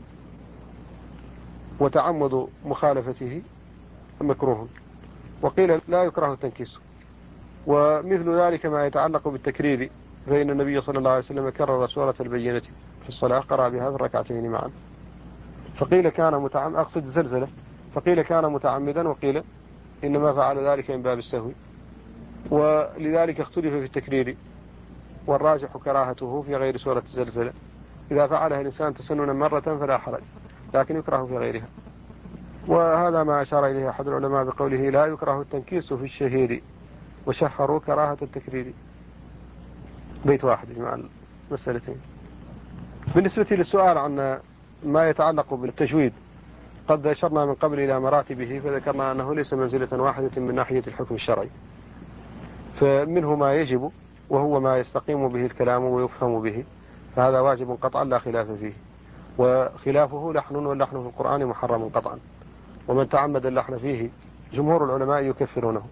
وتعمد مخالفته مكروه، وقيل لا يكره التنكيس. ومثل ذلك ما يتعلق بالتكرير، فإن النبي صلى الله عليه وسلم كرر سورة البينة في الصلاة، قرأ بها في الركعتين معا، فقيل كان أقصد زلزلة، فقيل كان متعمدا، وقيل إنما فعل ذلك من باب السهو، ولذلك اختلف في التكرير، والراجح كراهته في غير سورة الزلزلة، إذا فعلها الإنسان تسننا مرة فلا حرج، لكن يكره في غيرها. وهذا ما أشار إليه أحد العلماء بقوله لا يكره التنكيس في الشهير، وشهروا كراهة التكرير، بيت واحد مع المسألتين. بالنسبة للسؤال عن ما يتعلق بالتجويد، قد أشرنا من قبل إلى مراتبه، فذكرنا أنه ليس منزلة واحدة من ناحية الحكم الشرعي، فمنه ما يجب وهو ما يستقيم به الكلام ويفهم به، فهذا واجب قطعا لا خلاف فيه، وخلافه لحن، واللحن في القرآن محرم قطعا، ومن تعمد اللحن فيه جمهور العلماء يكفرونه.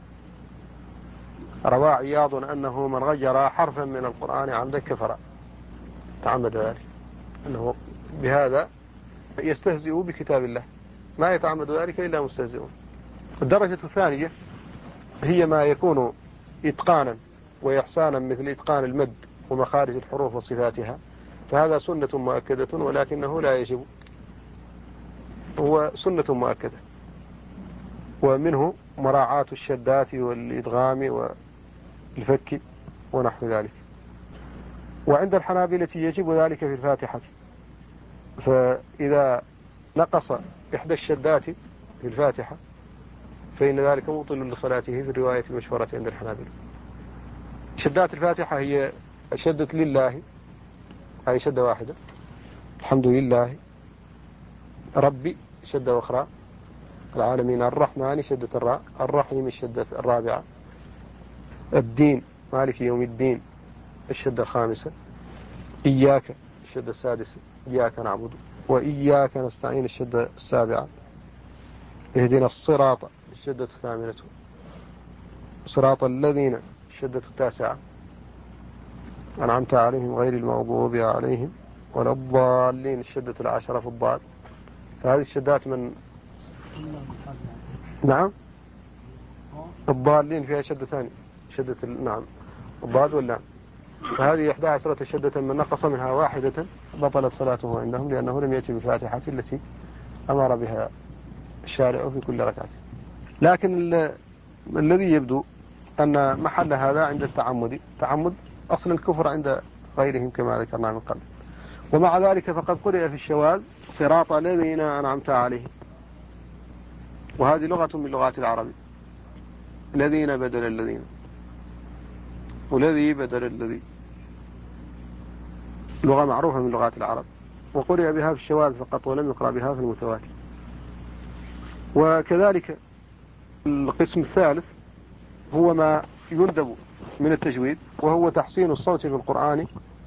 روى عياض أنه من غير حرفا من القرآن عمدا كفر، تعمد ذلك، أنه بهذا يستهزئ بكتاب الله، ما يتعمد ذلك إلا مستهزئون. الدرجة الثانية هي ما يكون إتقانا وإحسانا، مثل إتقان المد ومخارج الحروف وصفاتها، فهذا سنة مؤكدة، ولكنه لا يجب، هو سنة مؤكدة. ومنه مراعاة الشدات والإدغام والفك ونحو ذلك. وعند الحنابلة يجب ذلك في الفاتحة، فإذا نقص إحدى الشدات في الفاتحة فإن ذلك مبطل لصلاته في الرواية المشهورة عند الحنابلة. شدات الفاتحة هي شدة لله، هذه شدة واحدة، الحمد لله، ربي شدة أخرى، العالمين، الرحمن شدة الراء، الرحيم الشدة الرابعة، الدين مالك يوم الدين الشدة الخامسة، إياك الشدة السادسة، إياك نعبد وإياك نستعين الشدة السابعة، اهدنا الصراط الشدة الثامنة، صراط الذين الشدة التاسعة، أنعمت عليهم غير المغضوب عليهم ولا الضالين الشدة العاشرة في الضاد. فهذه الشدات من نعم الضالين فيها شدة ثانية، شدة نعم الضاد واللام. فهذه 11 شدة من نقص منها واحدة بطلت صلاته عندهم، لأنه لم يأتي بالفاتحة التي أمر بها الشارع في كل ركعة. لكن الذي يبدو أن محل هذا عند التعمد، تعمد أصل الكفر عند غيرهم كما ذكرنا من قبل. ومع ذلك فقد قرئ في الشواذ صراط الذين أنعمت عليهم، وهذه لغة من لغات العرب، الذين بدل الذين، والذي بدل الذي، لغة معروفة من لغات العرب، وقرئ بها في الشواذ فقط ولم يقرأ بها في المتواتر. وكذلك القسم الثالث هو ما يندب من التجويد، وهو تحسين الصوت في القرآن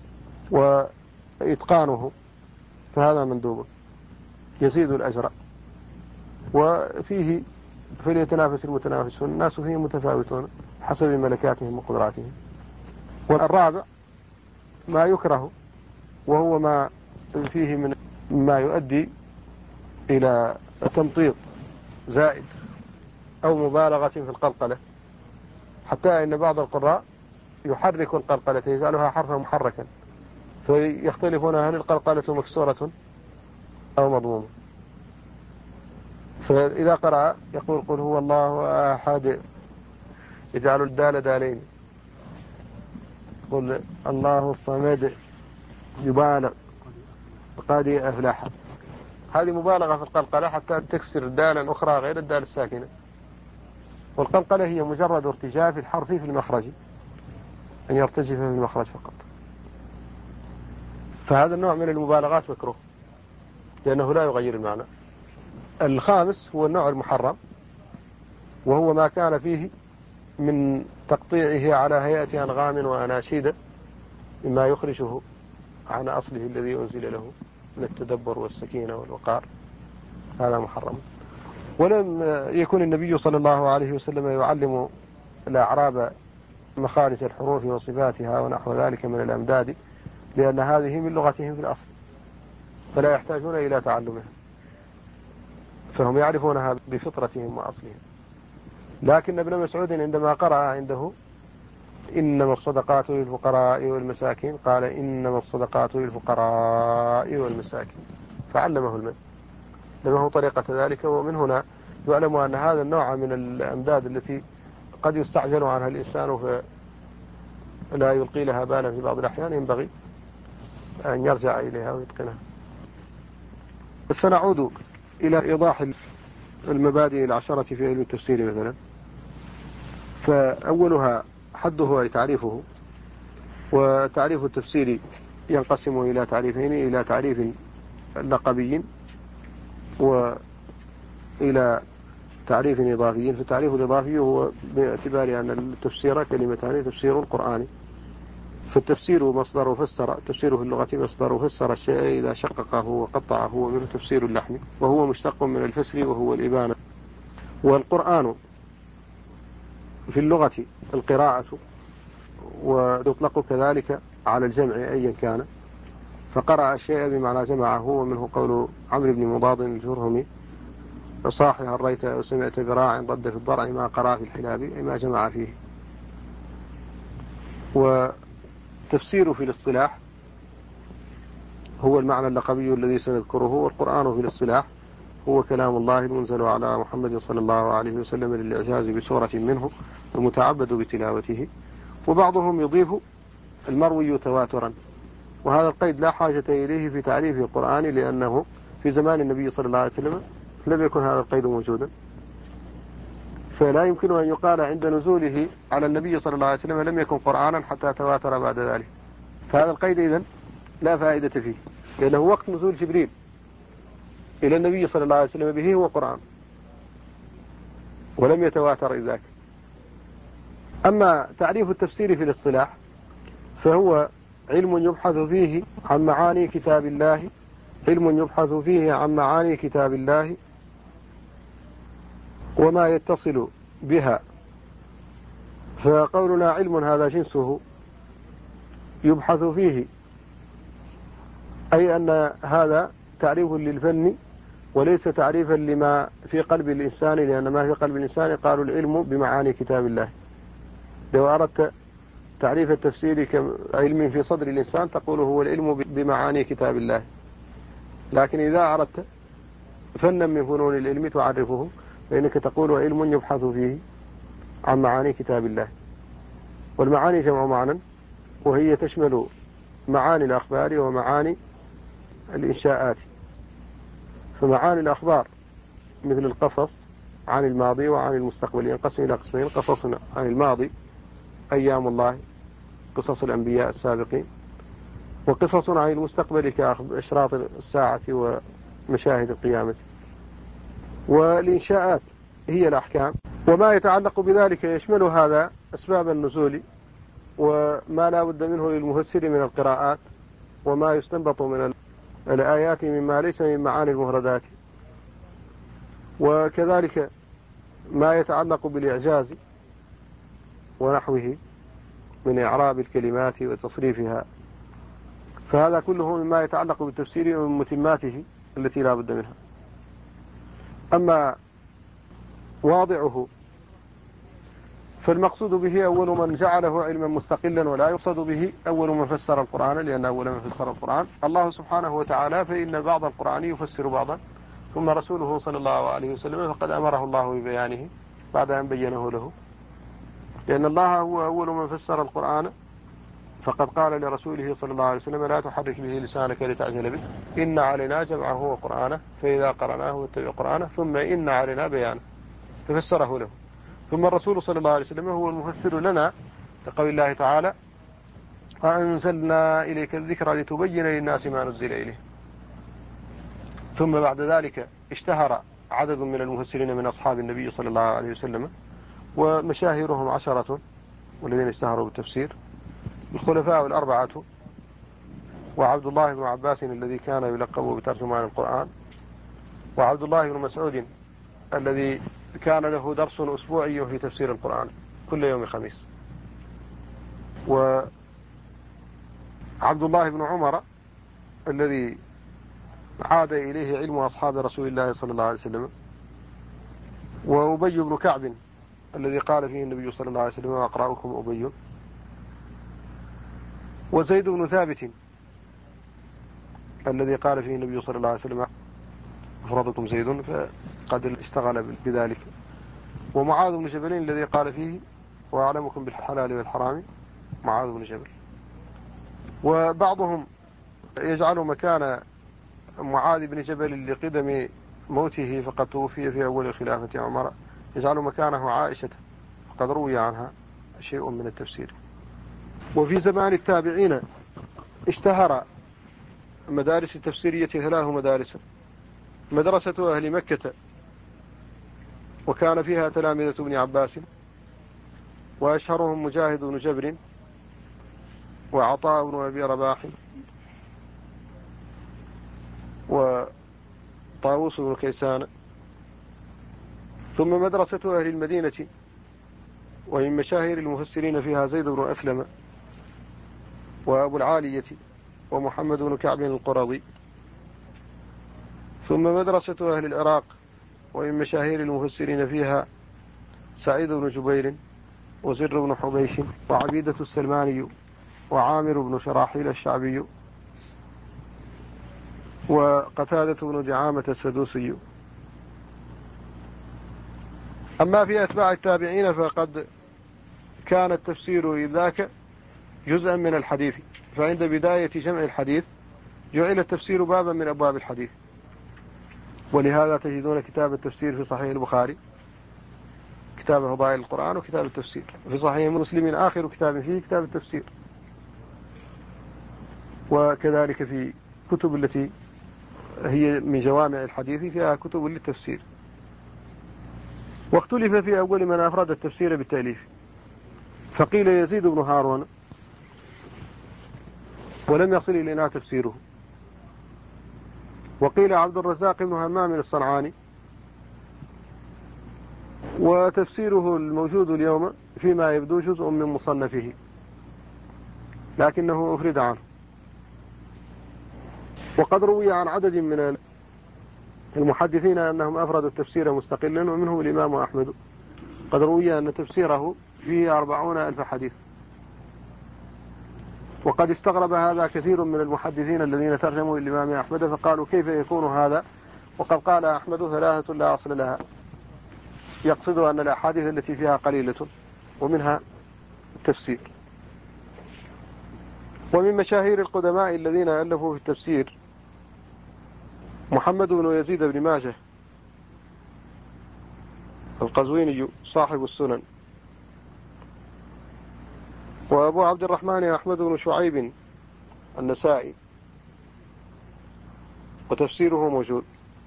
وإتقانه، فهذا مندوب يزيد الأجر، وفيه فليتنافس المتنافسون، الناس فيه متفاوتون حسب ملكاتهم وقدراتهم. والرابع ما يكره، وهو ما فيه من ما يؤدي إلى تمطيط زائد أو مبالغة في القلقلة، حتى إن بعض القراء يحرك القلقلة، يجعلها حرفا محركا، فيختلفون هل القلقلة مكسورة أو مضمومة. فإذا قرأ يقول قل هو الله أحد، يجعل الدال دالين، قل الله الصمد، يبالغ قد أفلح. هذه مبالغة في القلقلة حتى تكسر دالا أخرى غير الدال الساكنة. والقلقلة هي مجرد ارتجاف الحرف في المخرج، أن يرتجف في المخرج فقط. فهذا النوع من المبالغات مكروه لأنه لا يغير المعنى. الخامس هو النوع المحرم، وهو ما كان فيه من تقطيعه على هيئة أنغام وأناشيد مما يخرجه عن أصله الذي أنزل له من التدبر والسكينة والوقار، هذا محرم. ولم يكن النبي صلى الله عليه وسلم يعلم الأعراب مخارج الحروف وصفاتها ونحو ذلك من الأمداد، لأن هذه من لغتهم في الأصل، فلا يحتاجون إلى تعلمها، فهم يعرفونها بفطرتهم وأصلهم. لكن ابن مسعود عندما قرأ عنده إنما الصدقات للفقراء والمساكين، قال إنما الصدقات للفقراء والمساكين، فعلمه المد، لأنه طريقة ذلك. ومن هنا يعلم أن هذا النوع من الأمداد التي قد يستعجل عنها الإنسان فلا يلقي لها بالا في بعض الأحيان، ينبغي أن يرجع إليها ويتقنها. سنعود إلى إيضاح المبادئ العشرة في علم التفسير مثلا. فأولها حده أي تعريفه، وتعريف التفسير ينقسم إلى تعريفين، إلى تعريف لقبي وإلى تعريف إضافي. فالتعريف الإضافي هو باعتبار أن التفسير كلمتان، تفسير القرآن. فالتفسير مصدر فسر، التفسير في اللغة مصدر فسر الشيء إذا شققه وقطعه، ومنه تفسير اللحن، وهو مشتق من الفسر وهو الإبانة. والقرآن في اللغة القراءة، ويطلق كذلك على الجمع أيا كان، فقرأ الشيء بمعنى جمعه، ومنه قول عمرو بن مضاد الجرهمي صاحي هريت أو سمعت براع ضد في الضرع ما قرأ في الحلاب، أي ما جمع فيه. وتفسير في الاصطلاح هو المعنى اللقبي الذي سنذكره. والقرآن في الاصطلاح هو كلام الله المنزل على محمد صلى الله عليه وسلم للإعجاز بسورة منه المتعبد بتلاوته. وبعضهم يضيف المروي تواترا، وهذا القيد لا حاجة إليه في تعريف القرآن، لأنه في زمان النبي صلى الله عليه وسلم لم يكن هذا القيد موجودا. فلا يمكن أن يقال عند نزوله على النبي صلى الله عليه وسلم لم يكن قرآنا حتى تواتر بعد ذلك. فهذا القيد إذن لا فائدة فيه، لأنه وقت نزول جبريل إلى النبي صلى الله عليه وسلم به هو قرآن ولم يتواتر ذاك. أما تعريف التفسير في الاصطلاح فهو علم يبحث فيه عن معاني كتاب الله، علم يبحث فيه عن معاني كتاب الله وما يتصل بها. فقولنا علم هذا جنسه يبحث فيه، أي أن هذا تعريف للفن وليس تعريفا لما في قلب الإنسان، لأن ما في قلب الإنسان قالوا العلم بمعاني كتاب الله. لو أردت تعريف التفسير كعلم في صدر الإنسان تقول هو العلم بمعاني كتاب الله، لكن إذا أردت فنا من فنون العلم تعرفه فإنك تقول علم يبحث فيه عن معاني كتاب الله. والمعاني جمع معنى، وهي تشمل معاني الأخبار ومعاني الإنشاءات. فمعاني الأخبار مثل القصص عن الماضي وعن المستقبل ينقسم إلى قسمين: قصص عن الماضي أيام الله، قصص الأنبياء السابقين، وقصص عن المستقبل كأشراط الساعة ومشاهد القيامة. والإنشاءات هي الأحكام، وما يتعلق بذلك يشمل هذا أسباب النزول وما لا بد منه للمفسر من القراءات، وما يستنبط من الآيات مما ليس من معاني المفردات، وكذلك ما يتعلق بالإعجاز ونحوه من إعراب الكلمات وتصريفها. فهذا كله مما يتعلق بالتفسير ومن متماته التي لا بد منها. أما واضعه فالمقصود به أول من جعله علما مستقلا، ولا يقصد به أول من فسر القرآن، لأن أول من فسر القرآن الله سبحانه وتعالى، فإن بعض القرآن يفسر بعضا، ثم رسوله صلى الله عليه وسلم فقد أمره الله ببيانه بعد أن بينه له، لأن الله هو أول من فسر القرآن، فقد قال لرسوله صلى الله عليه وسلم: لا تحرك به لسانك لتعجل به، إن علينا جمعه وقرآنه فإذا قرأناه واتبع قرآنه ثم إن علينا بيانه، ففسره له. ثم الرسول صلى الله عليه وسلم هو المفسر لنا لقول الله تعالى: وأنزلنا إليك الذكر لتبين للناس ما نزل إليه. ثم بعد ذلك اشتهر عدد من المفسرين من أصحاب النبي صلى الله عليه وسلم، ومشاهيرهم 10 والذين اشتهروا بالتفسير: الخلفاء الأربعة، وعبد الله بن عباس الذي كان يلقب بترجمان القرآن، وعبد الله بن مسعود الذي كان له درس أسبوعي في تفسير القرآن كل يوم خميس، وعبد الله بن عمر الذي عاد إليه علم أصحاب رسول الله صلى الله عليه وسلم، وأبي بن كعب الذي قال فيه النبي صلى الله عليه وسلم: وأقرأكم أبي، وزيد بن ثابت الذي قال فيه النبي صلى الله عليه وسلم: أفرضكم زيد، فقد اشتغل بذلك، ومعاذ بن جبل الذي قال فيه: وأعلمكم بالحلال والحرام معاذ بن جبل. وبعضهم يجعل مكان معاذ بن جبل لقدم موته فقد توفي في أول خلافة عمر، يجعل مكانه عائشة، فقد روي عنها شيء من التفسير. وفي زمان التابعين اشتهر مدارس التفسيرية 3 مدارس: مدرسة أهل مكة، وكان فيها تلامذة ابن عباس، وأشهرهم مجاهد بن جبر، وعطاء بن أبي رباح، وطاووس بن كيسان. ثم مدرسة أهل المدينة، ومن مشاهير المفسرين فيها زيد بن أسلم، وأبو العالية، ومحمد بن كعب القرظي. ثم مدرسة أهل العراق، ومن مشاهير المفسرين فيها سعيد بن جبير، وزر بن حبيش، وعبيدة السلماني، وعامر بن شراحيل الشعبي، وقتادة بن دعامة السدوسي. أما في أتباع التابعين فقد كان التفسير ذاك جزءا من الحديث، فعند بداية جمع الحديث جعل التفسير بابا من أبواب الحديث، ولهذا تجدون كتاب التفسير في صحيح البخاري كتاب فضائل القرآن وكتاب التفسير. في صحيح مسلم آخر كتاب فيه كتاب التفسير، وكذلك في كتب التي هي من جوامع الحديث فيها كتب للتفسير. واختلف في أول من أفرد التفسير بالتأليف، فقيل يزيد بن هارون ولم يصل إلينا تفسيره، وقيل عبد الرزاق بن همام الصنعاني، وتفسيره الموجود اليوم فيما يبدو جزء من مصنفه لكنه أفرد عنه. وقد روي عن عدد من المحدثين أنهم أفردوا التفسير مستقلا، ومنهم الإمام أحمد قد روي أن تفسيره فيه 40,000 حديث. وقد استغرب هذا كثير من المحدثين الذين ترجموا للإمام أحمد فقالوا كيف يكون هذا وقد قال أحمد 3 لا أصل لها، يقصد أن الأحاديث التي فيها قليلة ومنها التفسير. ومن مشاهير القدماء الذين ألفوا في التفسير محمد بن يزيد بن ماجه القزويني صاحب السنن، وأبو عبد الرحمن أحمد بن شعيب النسائي وتفسيره موجود،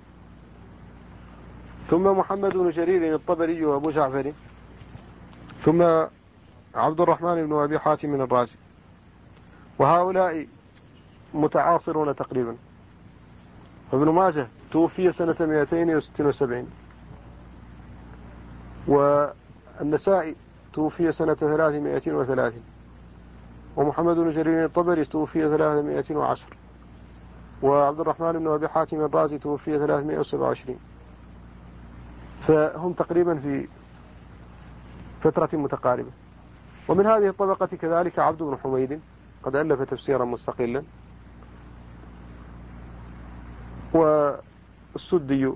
ثم محمد بن جرير الطبري وأبو جعفر، ثم عبد الرحمن بن أبي حاتم الرازي، وهؤلاء متعاصرون تقريبا. ابن ماجه توفي سنة 276، والنسائي توفي سنة 330، ومحمد بن جرير الطبري توفي 310، وعبد الرحمن بن أبي حاتم الرازي توفي 327. فهم تقريبا في فترة متقاربة. ومن هذه الطبقة كذلك عبد بن حميد قد ألف تفسيرا مستقلا، والسدي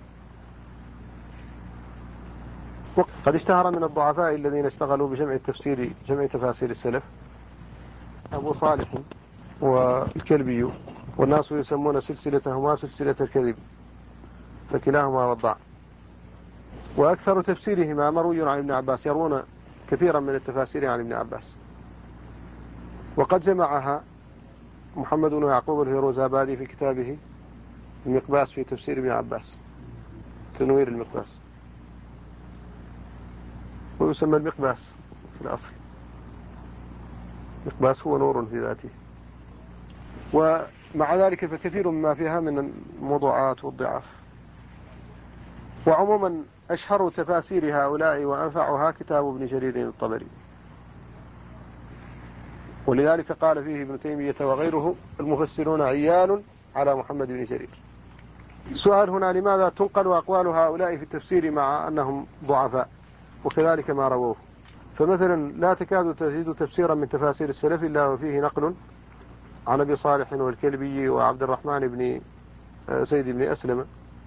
قد اشتهر من الضعفاء الذين اشتغلوا بجمع التفسير جمع تفاسير السلف أبو صالح والكلبي، والناس يسمون سلسلتهما سلسلة الكذب، فكلاهما وضع. وأكثر تفسيرهما مروي عن ابن عباس، يروون كثيرا من التفاسير عن ابن عباس. وقد جمعها محمد بن يعقوب الفيروزابادي في كتابه المقباس في تفسير ابن عباس، تنوير المقباس، ويسمى المقباس في الأصل. المقباس هو نور في ذاته. ومع ذلك فكثير مما فيها من الموضوعات والضعاف. وعموما أشهر تفاسير هؤلاء وأنفعها كتاب ابن جرير الطبري، ولذلك قال فيه ابن تيمية وغيره المفسرون عيال على محمد بن جرير. سؤال هنا: لماذا تنقل أقوال هؤلاء في التفسير مع أنهم ضعفاء وكذلك ما رووه؟ فمثلا لا تكاد تجد تفسيرا من تفاسير السلف إلا وفيه نقل عن أبي صالح والكلبي وعبد الرحمن بن زيد بن أسلم،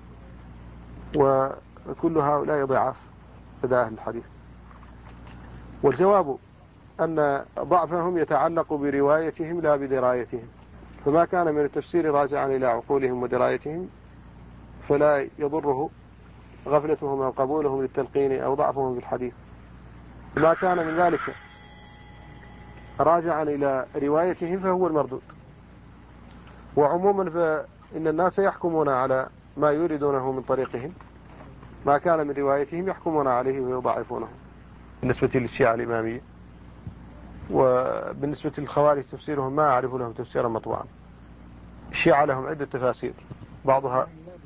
وكل هؤلاء ضعاف لدى أهل الحديث. والجواب أن ضعفهم يتعلق بروايتهم لا بدرايتهم، فما كان من التفسير راجعا إلى عقولهم ودرايتهم فلا يضره غفلتهم أو قبولهم للتلقين أو ضعفهم في الحديث. ما كان من ذلك راجعا إلى روايتهم فهو المردود. وعموما فإن الناس يحكمون على ما يريدونه من طريقهم، ما كان من روايتهم يحكمون عليه ويضعفونه. بالنسبة للشيعة الإمامية. وبالنسبة للخوارج تفسيرهم ما أعرف لهم تفسيرا مطبوعا. الشيعة لهم عدة تفاسير، بعضها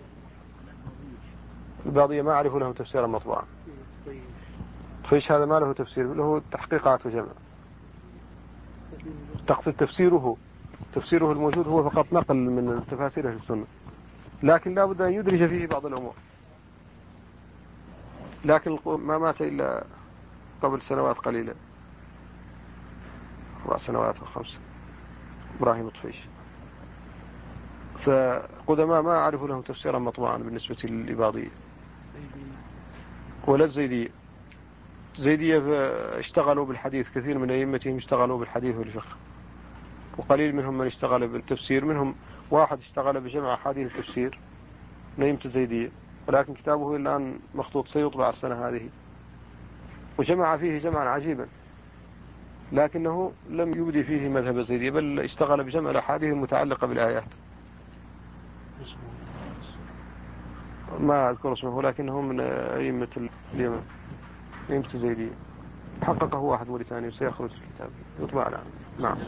البعضية ما أعرف لهم تفسيرا مطبوعا. فإيش هذا ما له تفسير، له تحقيقات وجمع. تقصد تفسيره الموجود هو فقط نقل من تفاسير أهل السنة، لكن لا بد أن يدرج فيه بعض الأمور. لكن ما مات إلا قبل سنوات قليلة، 4 سنوات أو 5، إبراهيم الطفيش. فقدماء ما أعرف لهم تفسيرا مطبوعا بالنسبة للإباضية ولا الزيدية. زيدية اشتغلوا بالحديث، كثير من أئمتهم اشتغلوا بالحديث والفقه، وقليل منهم من اشتغل بالتفسير. منهم واحد اشتغل بجمع أحاديث التفسير، نيمة الزيدية، ولكن كتابه الآن مخطوط سيطبع السنة هذه. وجمع فيه جمعا عجيبا، لكنه لم يبدي فيه مذهب الزيدية، بل اشتغل بجمع الأحاديث المتعلقة بالآيات. ما أذكر اسمه، لكنه من أئمة اليمن، أئمة الزيدية، حققه واحد موريتاني وسيخرج الكتاب يطبع الآن. نعم.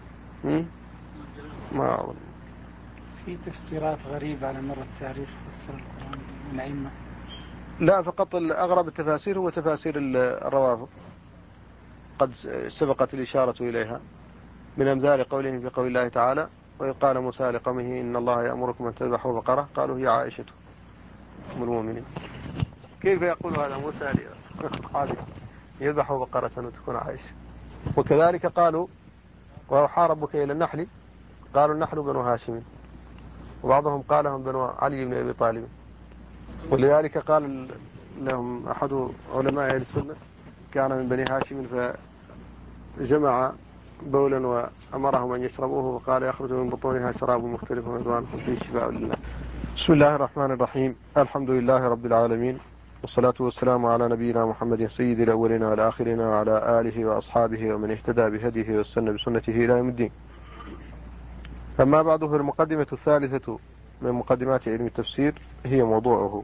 ما أظن في تفسيرات غريبة على مر التاريخ فسر القرآن من أئمة. لا، فقط أغرب التفاسير هو تفاسير الروافض، قد سبقت الإشارة إليها، من أمثال قولهم في قول الله تعالى: وإذ قال موسى لقومه إن الله يأمركم أن تذبحوا بقرة، قالوا هي عائشة أم المؤمنين. كيف يقول هذا موسى لأصحابه يذبحوا بقرة وتكون عائشة؟ وكذلك قالوا: وأوحى ربك إلى النحل، قالوا النحل بنو هاشم، وبعضهم قالهم بنو علي بن أبي طالب. ولذلك قال لهم أحد علماء أهل السنة كان من بني هاشم، فجمع بولا وأمرهم أن يشربوه، وقال: يخرج من بطونها شراب مختلف وألوان فيه شفاء لله. بسم الله الرحمن الرحيم. الحمد لله رب العالمين، والصلاة والسلام على نبينا محمد سيد الأولين والآخرين، وعلى آله وأصحابه ومن اهتدى بهديه واستنى بسنته إلى يوم الدين. أما بعد، فالمقدمة الثالثة من مقدمات علم التفسير هي موضوعه.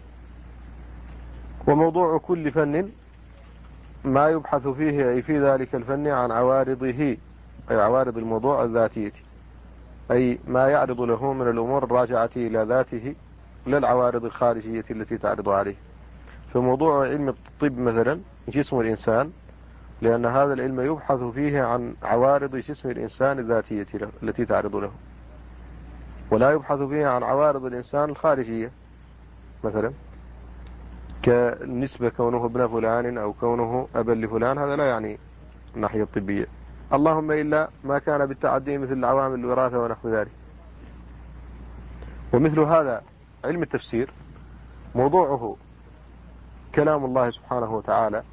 وموضوع كل فن ما يبحث فيه أي في ذلك الفن عن عوارضه، أي عوارض الموضوع الذاتية، أي ما يعرض له من الأمور الراجعة إلى ذاته، لا العوارض الخارجية التي تعرض عليه. فموضوع علم الطب مثلا جسم الإنسان، لأن هذا العلم يبحث فيه عن عوارض جسم الإنسان الذاتية التي تعرض له، ولا يبحث فيه عن عوارض الإنسان الخارجية، مثلا كالنسبة كونه ابن فلان أو كونه أبا لفلان، هذا لا يعني الناحية الطبية، اللهم إلا ما كان بالتعدي مثل العوامل الوراثة ونحو ذلك. ومثل هذا علم التفسير موضوعه كلام الله سبحانه وتعالى،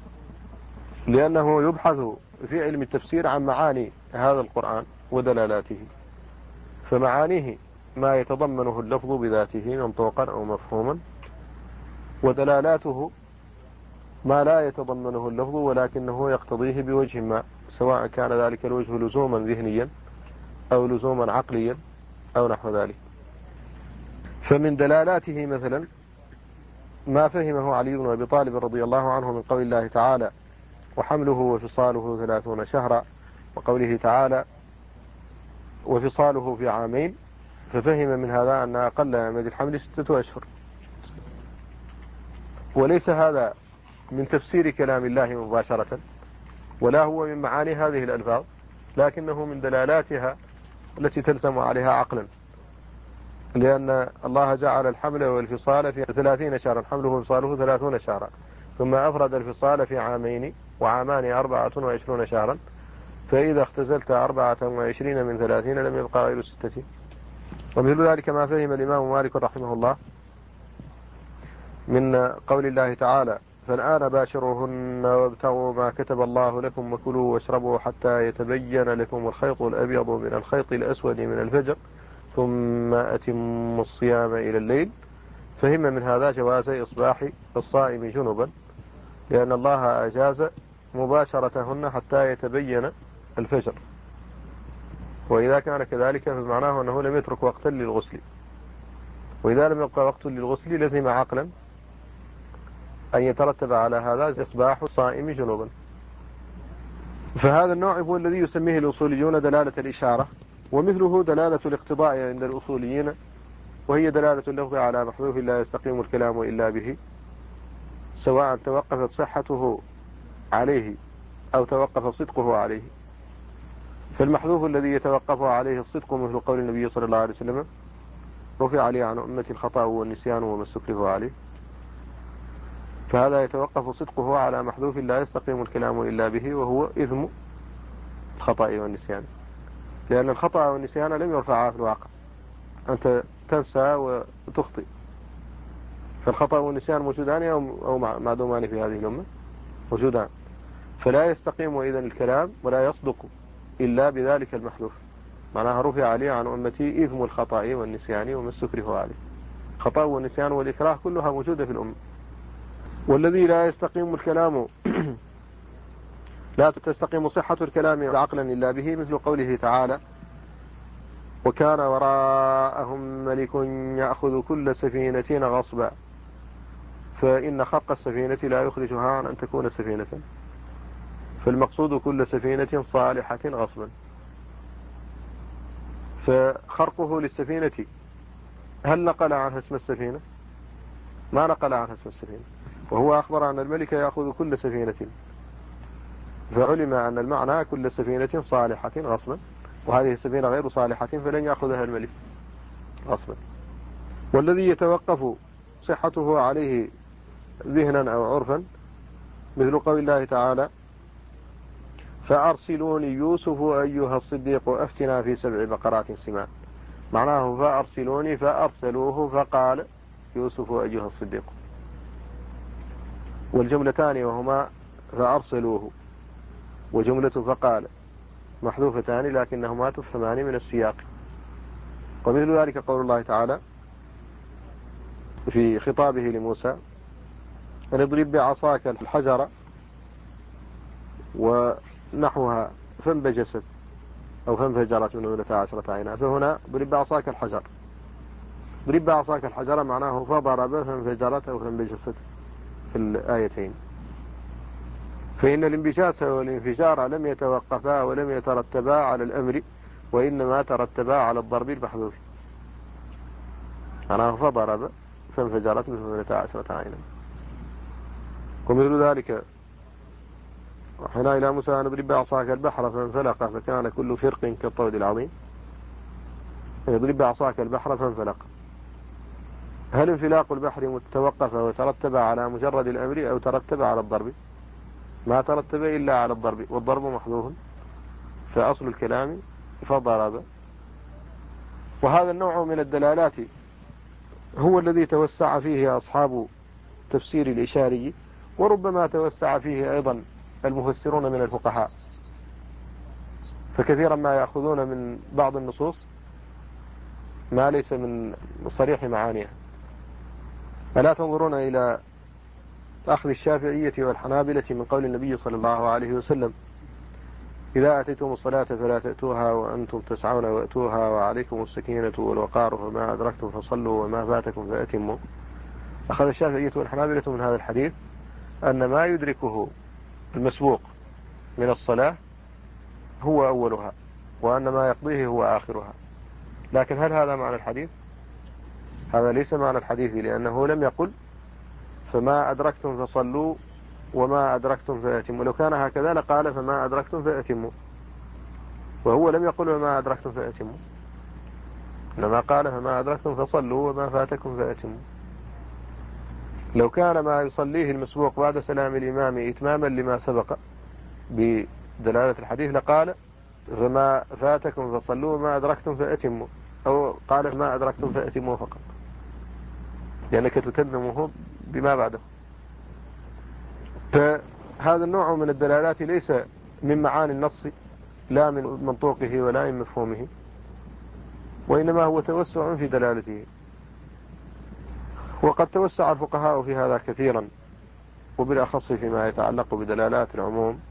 لأنه يبحث في علم التفسير عن معاني هذا القرآن ودلالاته. فمعانيه ما يتضمنه اللفظ بذاته منطوقا أو مفهوما، ودلالاته ما لا يتضمنه اللفظ ولكنه يقتضيه بوجه ما، سواء كان ذلك الوجه لزوما ذهنيا أو لزوما عقليا أو نحو ذلك. فمن دلالاته مثلا ما فهمه علي بن أبي طالب رضي الله عنه من قول الله تعالى: وحمله وفصاله 30 شهرا، وقوله تعالى: وفصاله في عامين. ففهم من هذا أن أقل مدى الحمل 6 أشهر. وليس هذا من تفسير كلام الله مباشرة، ولا هو من معاني هذه الألفاظ، لكنه من دلالاتها التي تلزم عليها عقلا، لأن الله جعل الحمل والفصال في 30 شهرا، حمله وفصاله 30 شهرا، ثم أفرد الفصال في عامين، وعامان 24 شهرا، فإذا اختزلت 24 من 30 لم يبقى غير 6. ومثل ذلك ما فهم الإمام مالك رحمه الله من قول الله تعالى: فالآن باشروهن وابتغوا ما كتب الله لكم وكلوا واشربوا حتى يتبين لكم الخيط الأبيض من الخيط الأسود من الفجر ثم أتموا الصيام إلى الليل. فهم من هذا جواز إصباح الصائم جنبا، لأن الله أجاز مباشرتهن حتى يتبين الفجر. وإذا كان كذلك فمعناه أنه لم يترك وقتا للغسل، وإذا لم يبقى وقت للغسل لزم عقلا أن يترتب على هذا إصباح الصائم جنوبا. فهذا النوع هو الذي يسميه الأصوليون دلالة الإشارة، ومثله دلالة الاقتضاء عند الأصوليين، وهي دلالة اللفظ على محذوف لا يستقيم الكلام إلا به، سواء توقفت صحته عليه أو توقف صدقه عليه. فالمحذوف الذي يتوقف عليه الصدق مثل قول النبي صلى الله عليه وسلم: رفع لي عن أمتي الخطأ والنسيان وما استكره عليه. فهذا يتوقف صدقه على محذوف لا يستقيم الكلام إلا به، وهو إثم الخطأ والنسيان، لأن الخطأ والنسيان لم يرفعا في الواقع، أنت تنسى وتخطئ، فالخطأ والنسيان موجودان أو معدومان في هذه الأمة، موجودان. فلا يستقيم إذن الكلام ولا يصدق إلا بذلك المحذوف، معناها رفع لي عن أمتي إثم الخطأ والنسيان وما استكره عليه. الخطأ والنسيان والإكراه كلها موجودة في الأمة، والذي لا يستقيم الكلام لا تستقيم صحة الكلام عقلا إلا به، مثل قوله تعالى: وكان وراءهم ملك يأخذ كل سفينة غصبا، فإن خرق السفينة لا يخرجها عن أن تكون سفينة، فالمقصود كل سفينة صالحة غصبا. فخرقه للسفينة هل نقل عنها اسم السفينة؟ ما نقل عنها اسم السفينة، وهو أخبر أن الملك يأخذ كل سفينة، فعلم أن المعنى كل سفينة صالحة غصبا، وهذه السفينة غير صالحة فلن يأخذها الملك غصبا. والذي يتوقف صحته عليه ذهنا أو عرفا مثل قول الله تعالى: فأرسلوني يوسف أيها الصديق أفتنا في 7 بقرات سمان، معناه فأرسلوني فأرسلوه فقال يوسف أيها الصديق. والجملتان وهما فأرسلوه وجملة فقال محذوفتان لكنهما تفهمان من السياق. ومثل ذلك قول الله تعالى في خطابه لموسى: أن اضرب بعصاك الحجر ونحوها فانبجست أو فانفجرت منه 12 عينا، فهنا ضرب بعصاك الحجر، ضرب بعصاك الحجر معناه فضرب فانفجرت أو فانبجست في الآيتين. فإن الانبجاس والانفجار لم يتوقفا ولم يترتبا على الأمر، وإنما ترتبا على الضرب المحذوف، معناه فضرب فانفجرت منه 12 عينا. ومثل ذلك: وحنا إلى موسى أن اضرب بعصاك البحر فانفلق فكان كل فرق كالطود العظيم، اضرب بعصاك البحر فانفلق. هل انفلاق البحر توقف وترتب على مجرد الأمر أو ترتب على الضرب؟ ما ترتب إلا على الضرب، والضرب محذوف، فأصل الكلام فضرب. وهذا النوع من الدلالات هو الذي توسع فيه أصحاب تفسير الإشاري، وربما توسع فيه أيضا المفسرون من الفقهاء، فكثيرا ما يأخذون من بعض النصوص ما ليس من صريح معانيها. ألا تنظرون إلى أخذ الشافعية والحنابلة من قول النبي صلى الله عليه وسلم: إذا أتيتم الصلاة فلا تأتوها وأنتم تسعون وأتوها وعليكم السكينة والوقار، فما أدركتم فصلوا وما فاتكم فأتموا. أخذ الشافعية والحنابلة من هذا الحديث أن ما يدركه المسبوق من الصلاة هو أولها، وأن ما يقضيه هو آخرها. لكن هل هذا معنى الحديث؟ هذا ليس معنى الحديث، لأنه لم يقل فما أدركتم فصلوا وما أدركتم فأتموا. لو كان هكذا لقال فما أدركتم فأتموا، وهو لم يقل وما أدركتم فأتموا، إنما قال فما أدركتم فصلوا وما فاتكم فأتموا. لو كان ما يصليه المسبوق بعد سلام الإمام إتماما لما سبق بدلالة الحديث لقال فما فاتكم فصلوا وما أدركتم فأتموا، أو قال ما أدركتم فأتموا فقط، لأنك تتممه بما بعده. فهذا النوع من الدلالات ليس من معاني النص، لا من منطوقه ولا من مفهومه، وإنما هو توسع في دلالته. وقد توسع الفقهاء في هذا كثيرا، وبالأخص فيما يتعلق بدلالات العموم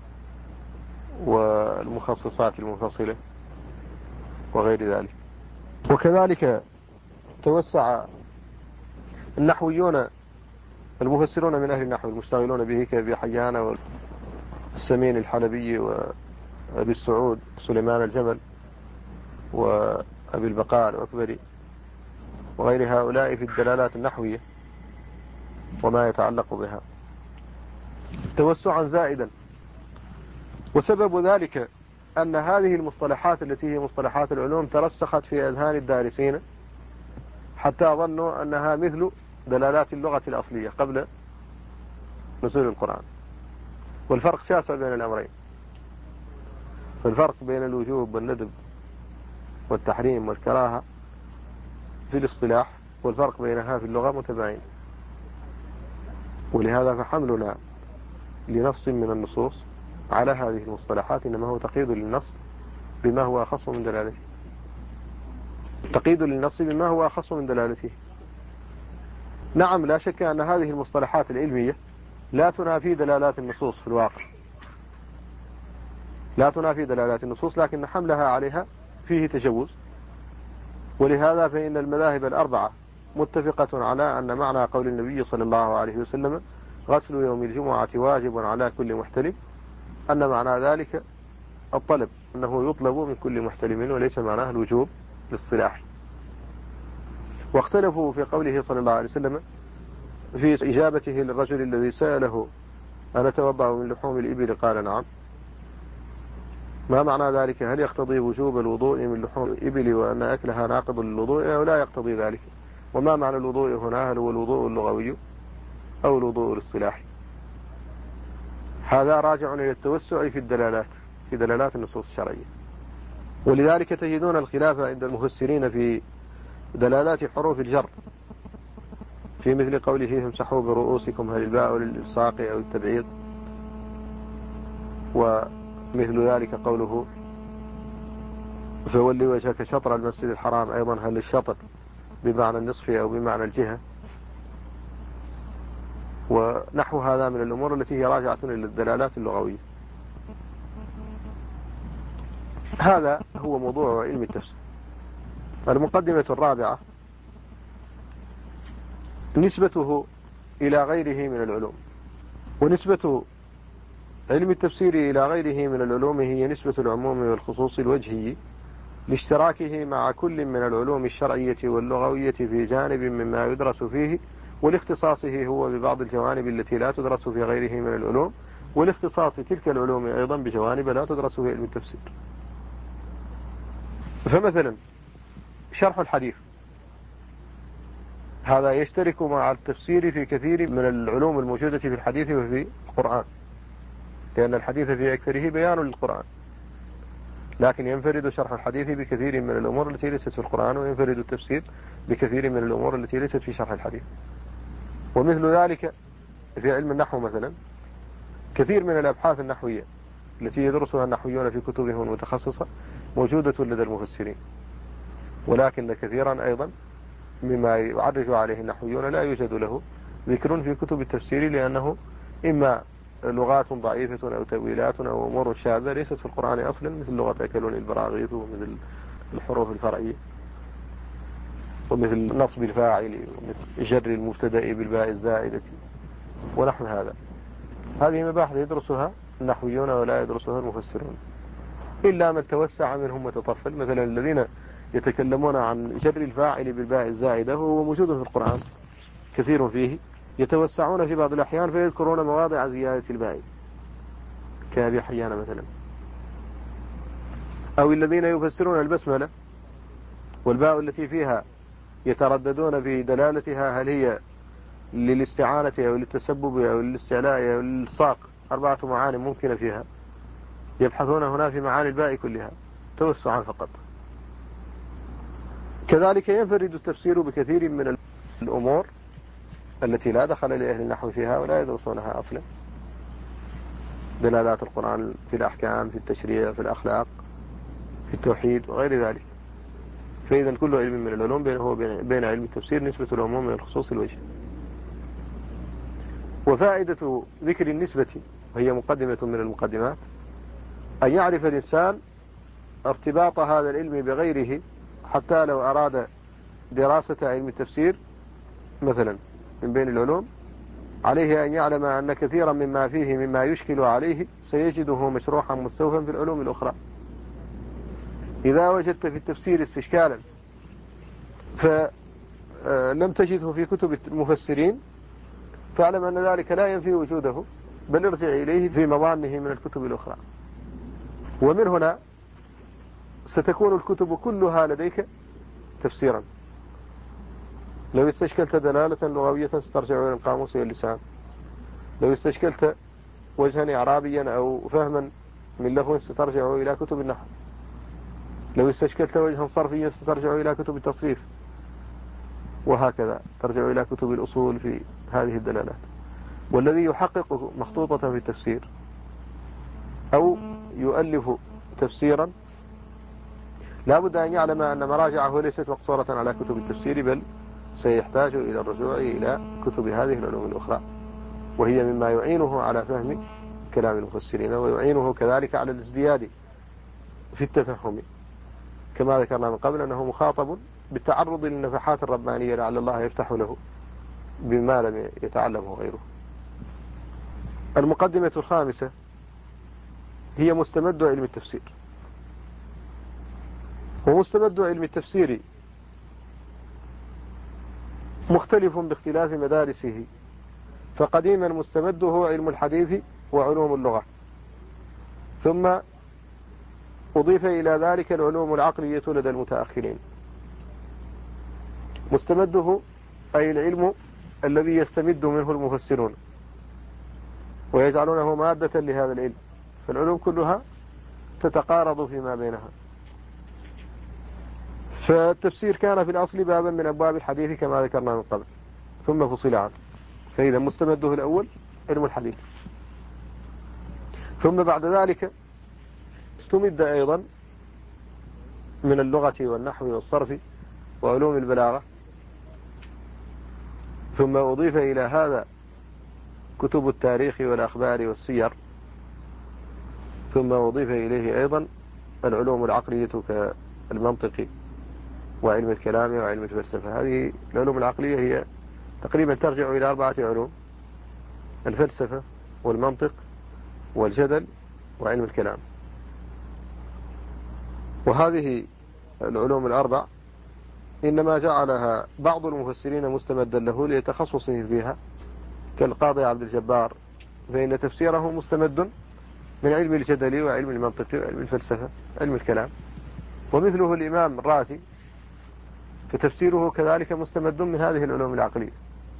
والمخصصات المنفصلة وغير ذلك. وكذلك توسع النحويون المفسرون من أهل النحو المشتغلون به كأبي حيان والسمين الحلبي وأبي السعود سليمان الجمل وأبي البقاء الأكبري وغير هؤلاء في الدلالات النحوية وما يتعلق بها توسعا زائدا. وسبب ذلك أن هذه المصطلحات التي هي مصطلحات العلوم ترسخت في أذهان الدارسين حتى ظنوا أنها مثل دلالات اللغة الأصلية قبل نزول القرآن. والفرق شاسع بين الأمرين، فالفرق بين الوجوب والندب والتحريم والكراهة في الاصطلاح، والفرق بينها في اللغة متباين. ولهذا فحملنا لنص من النصوص على هذه المصطلحات إنما هو تقييد للنص بما هو أخص من دلالته، تقييد للنص بما هو أخص من دلالته. نعم، لا شك أن هذه المصطلحات العلمية لا تنافي دلالات النصوص في الواقع، لا تنافي دلالات النصوص، لكن حملها عليها فيه تجوز. ولهذا فإن المذاهب الأربعة متفقة على أن معنى قول النبي صلى الله عليه وسلم غسل يوم الجمعة واجب على كل محتلم، أن معنى ذلك الطلب، أنه يطلب من كل محتلم وليس معناه الوجوب للصلاح. واختلفوا في قوله صلى الله عليه وسلم في إجابته للرجل الذي سأله أنا توضأ من لحوم الإبل؟ قال نعم. ما معنى ذلك؟ هل يقتضي وجوب الوضوء من لحوم الإبل وأن أكلها ناقض للوضوء أو لا يقتضي ذلك؟ وما معنى الوضوء هنا؟ هل هو الوضوء اللغوي أو الوضوء الاصطلاحي؟ هذا راجع إلى التوسع في الدلالات، في دلالات النصوص الشرعية. ولذلك تجدون الخلاف عند المفسرين في دلالات حروف الجر، في مثل قوله امسحوا برؤوسكم، هل الباء للإلصاق أو التبعيض؟ ومثل ذلك قوله فولي وجهك شطر المسجد الحرام، أيضا هل الشطر بمعنى النصف أو بمعنى الجهة؟ ونحو هذا من الأمور التي هي راجعة إلى الدلالات اللغوية. هذا هو موضوع علم التفسير. المقدمة الرابعة نسبته إلى غيره من العلوم. ونسبة علم التفسير إلى غيره من العلوم هي نسبة العموم والخصوص الوجهي لاشتراكه مع كل من العلوم الشرعية واللغوية في جانب مما يدرس فيه، ولاختصاصه هو ببعض الجوانب التي لا تدرس في غيره من العلوم، ولاختصاص تلك العلوم أيضا بجوانب لا تدرس في علم التفسير. فمثلا شرح الحديث هذا يشترك مع التفسير في كثير من العلوم الموجودة في الحديث وفي القرآن، لأن الحديث في أكثره بيان للقرآن، لكن ينفرد شرح الحديث بكثير من الأمور التي ليست في القرآن، وينفرد التفسير بكثير من الأمور التي ليست في شرح الحديث. ومثل ذلك في علم النحو مثلا، كثير من الأبحاث النحوية التي يدرسها النحويون في كتبهم المتخصصة موجودة لدى المفسرين، ولكن كثيرا أيضا مما يعرج عليه النحويون لا يوجد له ذكر في كتب التفسير، لأنه إما لغات ضعيفة أو تأويلات أو أمور شاذة ليست في القرآن أصلا، مثل لغة أكلون البراغيث، ومثل الحروف الفرعية، ومثل نصب الفاعل، ومثل جر المبتدأ بالباء الزائدة ونحو هذا. هذه مباحث يدرسها النحويون ولا يدرسها المفسرون، إلا من توسع منهم وتطفل. مثلا الذين يتكلمون عن جر الفاعل بالباء الزائدة وهو موجود في القرآن كثير فيه، يتوسعون في بعض الأحيان فيذكرون مواضع زيادة الباء كأبي حيان مثلا. أو الذين يفسرون البسملة والباء التي فيها يترددون في دلالتها، هل هي للاستعانة أو للتسبب أو للاستعلاء أو للصاق، 4 معاني ممكنة فيها، يبحثون هنا في معاني الباء كلها توسعا فقط. كذلك ينفرد التفسير بكثير من الأمور التي لا دخل لأهل النحو فيها ولا يدرسونها أصلا، دلالات القرآن في الأحكام، في التشريع، في الأخلاق، في التوحيد وغير ذلك. فإذا كل علم من العلوم بين علم التفسير نسبة العموم من الخصوص الوجه. وفائدة ذكر النسبة، وهي مقدمة من المقدمات، أن يعرف الإنسان ارتباط هذا العلم بغيره، حتى لو أراد دراسة علم التفسير مثلا من بين العلوم، عليه أن يعلم أن كثيرا مما فيه مما يشكل عليه سيجده مشروحا مستوفا في العلوم الأخرى. إذا وجدت في التفسير استشكالا فلم تجده في كتب المفسرين، فاعلم أن ذلك لا ينفي وجوده، بل ارجع إليه في مظانه من الكتب الأخرى. ومن هنا ستكون الكتب كلها لديك تفسيرا. لو استشكلت دلالة لغوية سترجع إلى القاموس واللسان، لو استشكلت وجها إعرابيا أو فهما من لغو سترجع إلى كتب النحو، لو استشكلت وجها صرفيا سترجع إلى كتب التصريف، وهكذا ترجع إلى كتب الأصول في هذه الدلالات. والذي يحقق مخطوطة في التفسير أو يؤلف تفسيرا لا بد أن يعلم أن مراجعه ليست مقصورة على كتب التفسير، بل سيحتاج إلى الرجوع إلى كتب هذه العلوم الأخرى، وهي مما يعينه على فهم كلام المفسرين، ويعينه كذلك على الازدياد في التفهم، كما ذكرنا من قبل أنه مخاطب بالتعرض للنفحات الربانية لعل الله يفتح له بما لم يتعلمه غيره. المقدمة الخامسة هي مستمد علم التفسير. ومستمد علم التفسير مختلف باختلاف مدارسه، فقديما مستمده علم الحديث وعلوم اللغة، ثم أضيف إلى ذلك العلوم العقلية لدى المتأخرين. مستمده أي العلم الذي يستمد منه المفسرون ويجعلونه مادة لهذا العلم، فالعلوم كلها تتقارض فيما بينها. فالتفسير كان في الأصل بابا من أبواب الحديث كما ذكرنا من قبل، ثم فصل عنه، فإذا مستمده الأول علم الحديث. ثم بعد ذلك استمد أيضا من اللغة والنحو والصرف وعلوم البلاغة، ثم أضيف إلى هذا كتب التاريخ والأخبار والسير، ثم أضيف إليه أيضا العلوم العقلية كالمنطق وعلم الكلام وعلم الفلسفة. هذه العلوم العقلية هي تقريبا ترجع إلى 4 علوم: الفلسفة والمنطق والجدل وعلم الكلام. وهذه العلوم ال4 إنما جعلها بعض المفسرين مستمدا له لتخصصه فيها، كالقاضي عبد الجبار، فإن تفسيره مستمد من علم الجدل وعلم المنطق وعلم الفلسفة علم الكلام. ومثله الإمام الرازي، فتفسيره كذلك مستمد من هذه العلوم العقلية،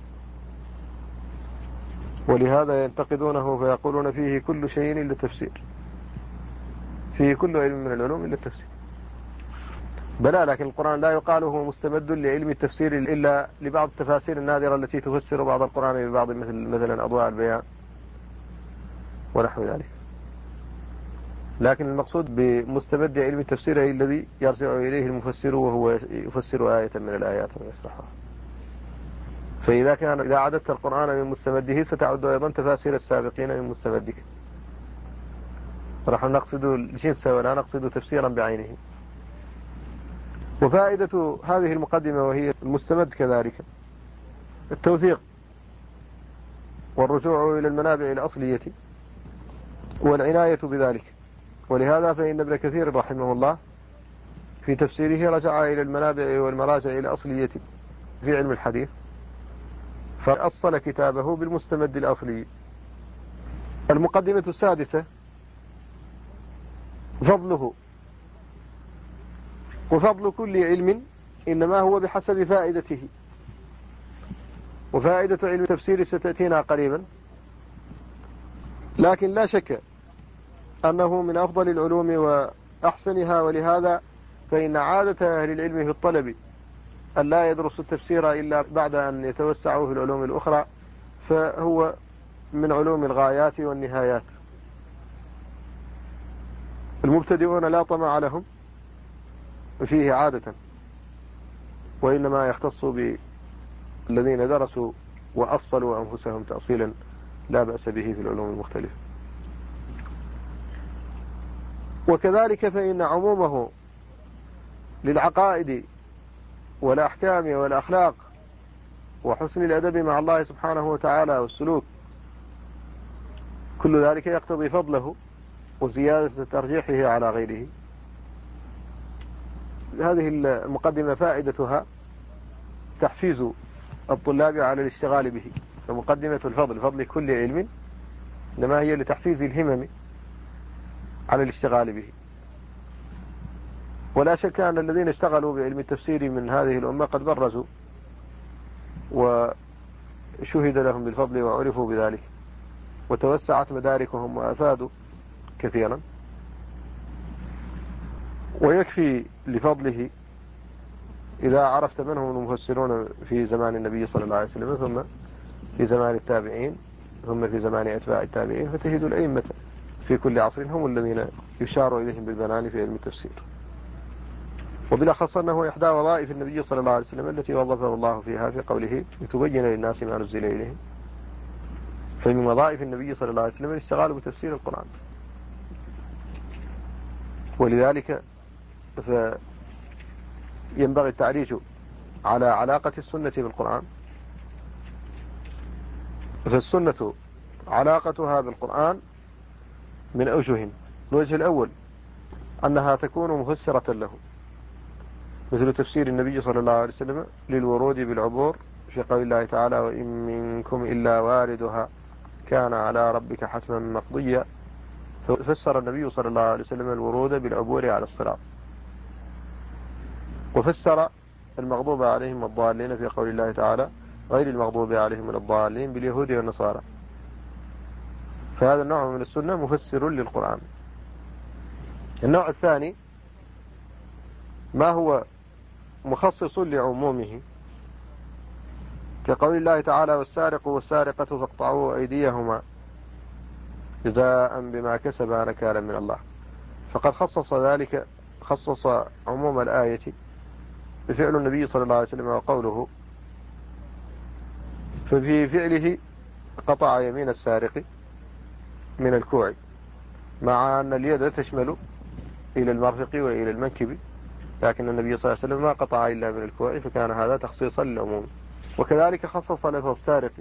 ولهذا ينتقدونه فيقولون فيه كل شيء إلا التفسير، فيه كل علم من العلوم إلا التفسير. بلى، لكن القرآن لا يقال هو مستمد لعلم التفسير إلا لبعض التفاسير النادرة التي تفسر بعض القرآن ببعض، مثلا أضواء البيان ونحو ذلك. لكن المقصود بمستمد علم التفسير هي الذي يرجع إليه المفسر وهو يفسر آية من الآيات ويشرحها. إذا عددت القرآن من مستمده ستعد أيضا تفاسير السابقين من مستمده. نحن نقصد الجنس ولا نقصد تفسيرا بعينه. وفائدة هذه المقدمة وهي المستمد كذلك التوثيق والرجوع إلى المنابع الأصلية والعناية بذلك. ولهذا فإن ابن كثير رحمه الله في تفسيره رجع إلى المنابع والمراجع الأصلية في علم الحديث، فأصل كتابه بالمستمد الأصلي. المقدمة السادسة فضله. وفضل كل علم إنما هو بحسب فائدته، وفائدة علم التفسير ستأتينا قريبا، لكن لا شك أنه من أفضل العلوم وأحسنها. ولهذا فإن عادة أهل العلم في الطلب أن لا يدرس التفسير إلا بعد أن يتوسعوا في العلوم الأخرى، فهو من علوم الغايات والنهايات. المبتدئون لا طمع لهم فيه عادة، وإنما يختص بالذين درسوا وأصلوا أنفسهم تأصيلا لا بأس به في العلوم المختلفة. وكذلك فإن عمومه للعقائد والأحكام والأخلاق وحسن الأدب مع الله سبحانه وتعالى والسلوك، كل ذلك يقتضي فضله وزيادة ترجيحه على غيره. هذه المقدمة فائدتها تحفيز الطلاب على الاشتغال به. فمقدمة الفضل، فضل كل علم، إنما هي لتحفيز الهمم على الاشتغال به. ولا شك أن الذين اشتغلوا بعلم التفسير من هذه الأمة قد برزوا وشهد لهم بالفضل وعرفوا بذلك، وتوسعت مداركهم وأفادوا كثيرا. ويكفي لفضله إذا عرفت من هم المفسرون في زمان النبي صلى الله عليه وسلم، ثم في زمان التابعين، ثم في زمان أتباع التابعين، فتجد الأئمة في كل عصر هم الذين يشار إليهم بالبنان في علم التفسير. وبالأخص أنه إحدى وظائف النبي صلى الله عليه وسلم التي وظفه الله فيها في قوله لتبين للناس ما نزل إليهم. فمن وظائف النبي صلى الله عليه وسلم الاشتغال بتفسير القرآن، ولذلك ينبغي التعريج على علاقة السنة بالقرآن. فالسنة علاقتها بالقرآن من أوجه. الوجه الأول أنها تكون مفسرة له، مثل تفسير النبي صلى الله عليه وسلم للورود بالعبور في قول الله تعالى وإن منكم إلا واردها كان على ربك حتما مقضيا. ففسر النبي صلى الله عليه وسلم الورود بالعبور على الصراط، وفسر المغضوب عليهم والضالين في قول الله تعالى غير المغضوب عليهم ولا الضالين باليهود والنصارى. فهذا النوع من السنة مفسر للقرآن. النوع الثاني ما هو مخصص لعمومه، كقول الله تعالى والسارق والسارقة فاقطعوا أيديهما جزاء بما كسبا نكالا من الله. فقد خصص عموم الآية بفعل النبي صلى الله عليه وسلم وقوله، ففي فعله قطع يمين السارق من الكوع، مع أن اليد تشمل إلى المرفق وإلى المنكب، لكن النبي صلى الله عليه وسلم ما قطع إلا من الكوع، فكان هذا تخصيصا للعموم. وكذلك خصص لفظ السارق،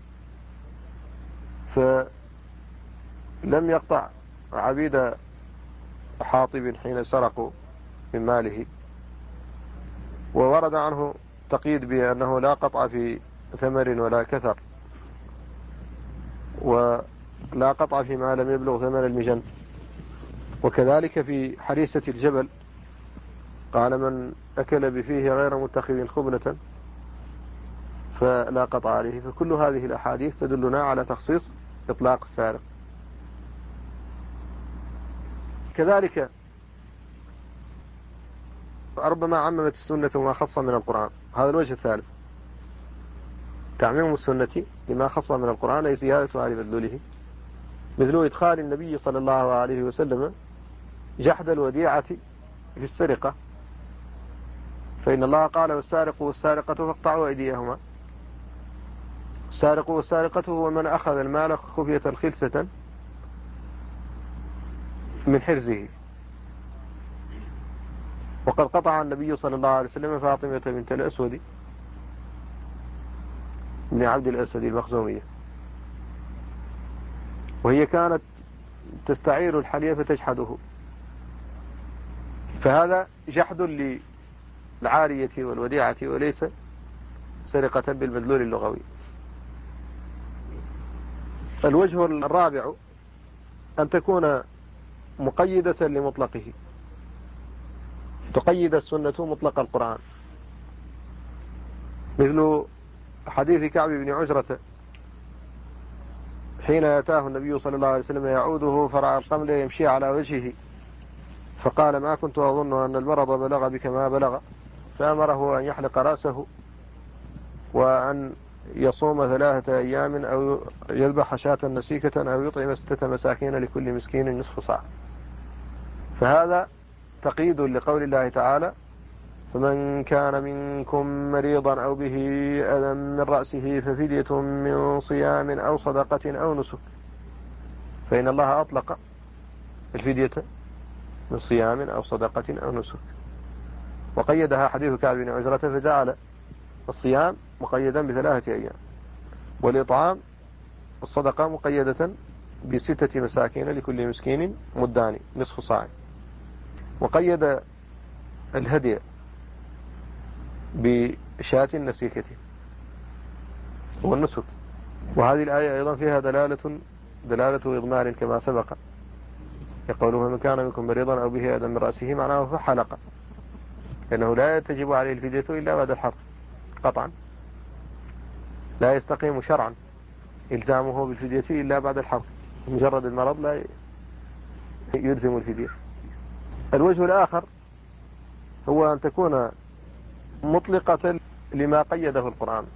فلم يقطع عبيد حاطب حين سرقوا من ماله، وورد عنه تقييد بأنه لا قطع في ثمر ولا كثر، ولا قطع فيما لم يبلغ ثمن المجن. وكذلك في حريسة الجبل قال من أكل بفيه غير متخذ خبنة فلا قطع عليه. فكل هذه الأحاديث تدلنا على تخصيص إطلاق السارق. كذلك ربما عممت السنة ما خص من القرآن. هذا الوجه الثالث، تعميم السنة لما خص من القرآن أي زيادة على مدلوله، مثل إدخال النبي صلى الله عليه وسلم جحد الوديعة في السرقة، فإن الله قال والسارق والسارقة فاقطعوا أيديهما. السارق والسارقة هو من أخذ المال خفية خلسة من حرزه. وقد قطع النبي صلى الله عليه وسلم فاطمة بنت الأسود بن عبد الأسد المخزومية، وهي كانت تستعير الحلي فتجحده، فهذا جحد للعارية والوديعة وليس سرقة بالمدلول اللغوي. الوجه الرابع أن تكون مقيدة لمطلقه، تقيد السنة مطلق القرآن، مثل حديث كعب بن عجرة حين أتاه النبي صلى الله عليه وسلم يعوده فرأى القمل يمشي على وجهه، فقال ما كنت أظن أن المرض بلغ بك ما بلغ، فأمره أن يحلق رأسه وأن يصوم 3 أيام أو يذبح شاة نسيكة أو يطعم 6 مساكين لكل مسكين نصف صاع. فهذا تقييد لقول الله تعالى فمن كان منكم مريضا أو به أذى من رأسه ففدية من صيام أو صدقة أو نسك، فإن الله أطلق الفدية من صيام أو صدقة أو نسك، وقيدها حديث كعب بن عجرة فجعل الصيام مقيدا ب3 أيام، والإطعام الصدقة مقيدة ب6 مساكين لكل مسكين مدان نصف صاع، وقيد الهدي بشاة نسيكة والنسك. وهذه الآية أيضا فيها دلالة إضمار كما سبق، يقوله من كان منكم مريضا أو به أذى من رأسه معناه فحلق، لأنه لا تجب عليه الفدية إلا بعد الحلق قطعا، لا يستقيم شرعا إلزامه بالفدية إلا بعد الحلق، مجرد المرض لا يلزم الفدية. الوجه الآخر هو أن تكون مطلقة لما قيده القرآن،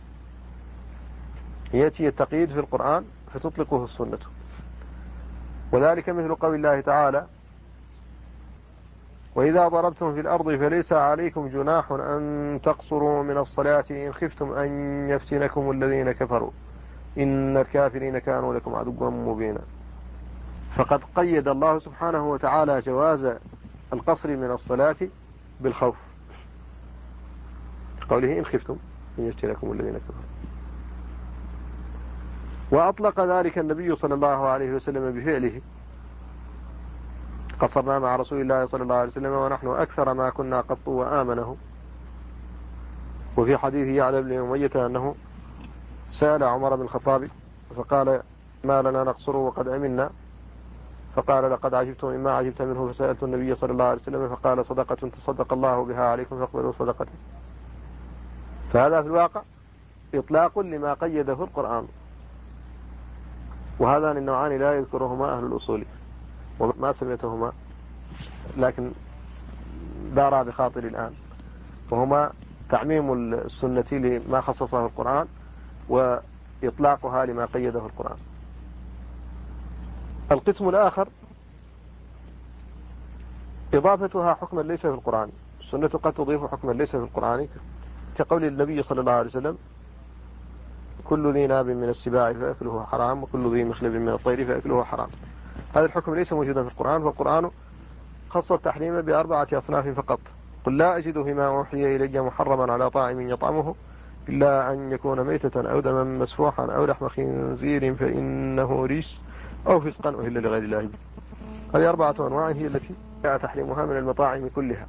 يأتي التقييد في القرآن فتطلقه السنة، وذلك مثل قول الله تعالى وإذا ضربتم في الأرض فليس عليكم جناح أن تقصروا من الصلاة إن خفتم أن يفتنكم الذين كفروا إن الكافرين كانوا لكم عدوا مبينا. فقد قيد الله سبحانه وتعالى جواز القصر من الصلاة بالخوف، قوله إن خفتم أن يفتنكم الذين كفروا. وأطلق ذلك النبي صلى الله عليه وسلم بفعله، قصرنا مع رسول الله صلى الله عليه وسلم ونحن أكثر ما كنا قط وآمنه. وفي حديث يعلى بن أمية أنه سأل عمر بن الخطاب فقال ما لنا نقصر وقد أمنا، فقال لقد عجبت مما عجبت منه، فسألت النبي صلى الله عليه وسلم فقال صدقة تصدق الله بها عليكم فاقبلوا صدقته. فهذا في الواقع إطلاق لما قيده القرآن، وهذان النوعان لا يذكرهما أهل الأصول وما سمعتهما، لكن دارا بخاطر الآن، وهما تعميم السنة لما خصصه القرآن وإطلاقها لما قيده القرآن. القسم الآخر إضافتها حكما ليس في القرآن. السنة قد تضيف حكما ليس في القرآن، كقول النبي صلى الله عليه وسلم كل ذي ناب من السباع فأكله حرام وكل ذي مخلب من الطير فأكله حرام. هذا الحكم ليس موجودا في القرآن، فالقرآن خص التحريم بأربعة أصناف فقط. قل لا أجد فيما أوحي إلي محرما على طاعم يطعمه إلا أن يكون ميتة أو دما مسفوحا أو لحم خنزير فإنه رجس أو فسقا أهل لغير الله به. هذه أربعة أنواع هي التي جاء تحريمها من المطاعم كلها،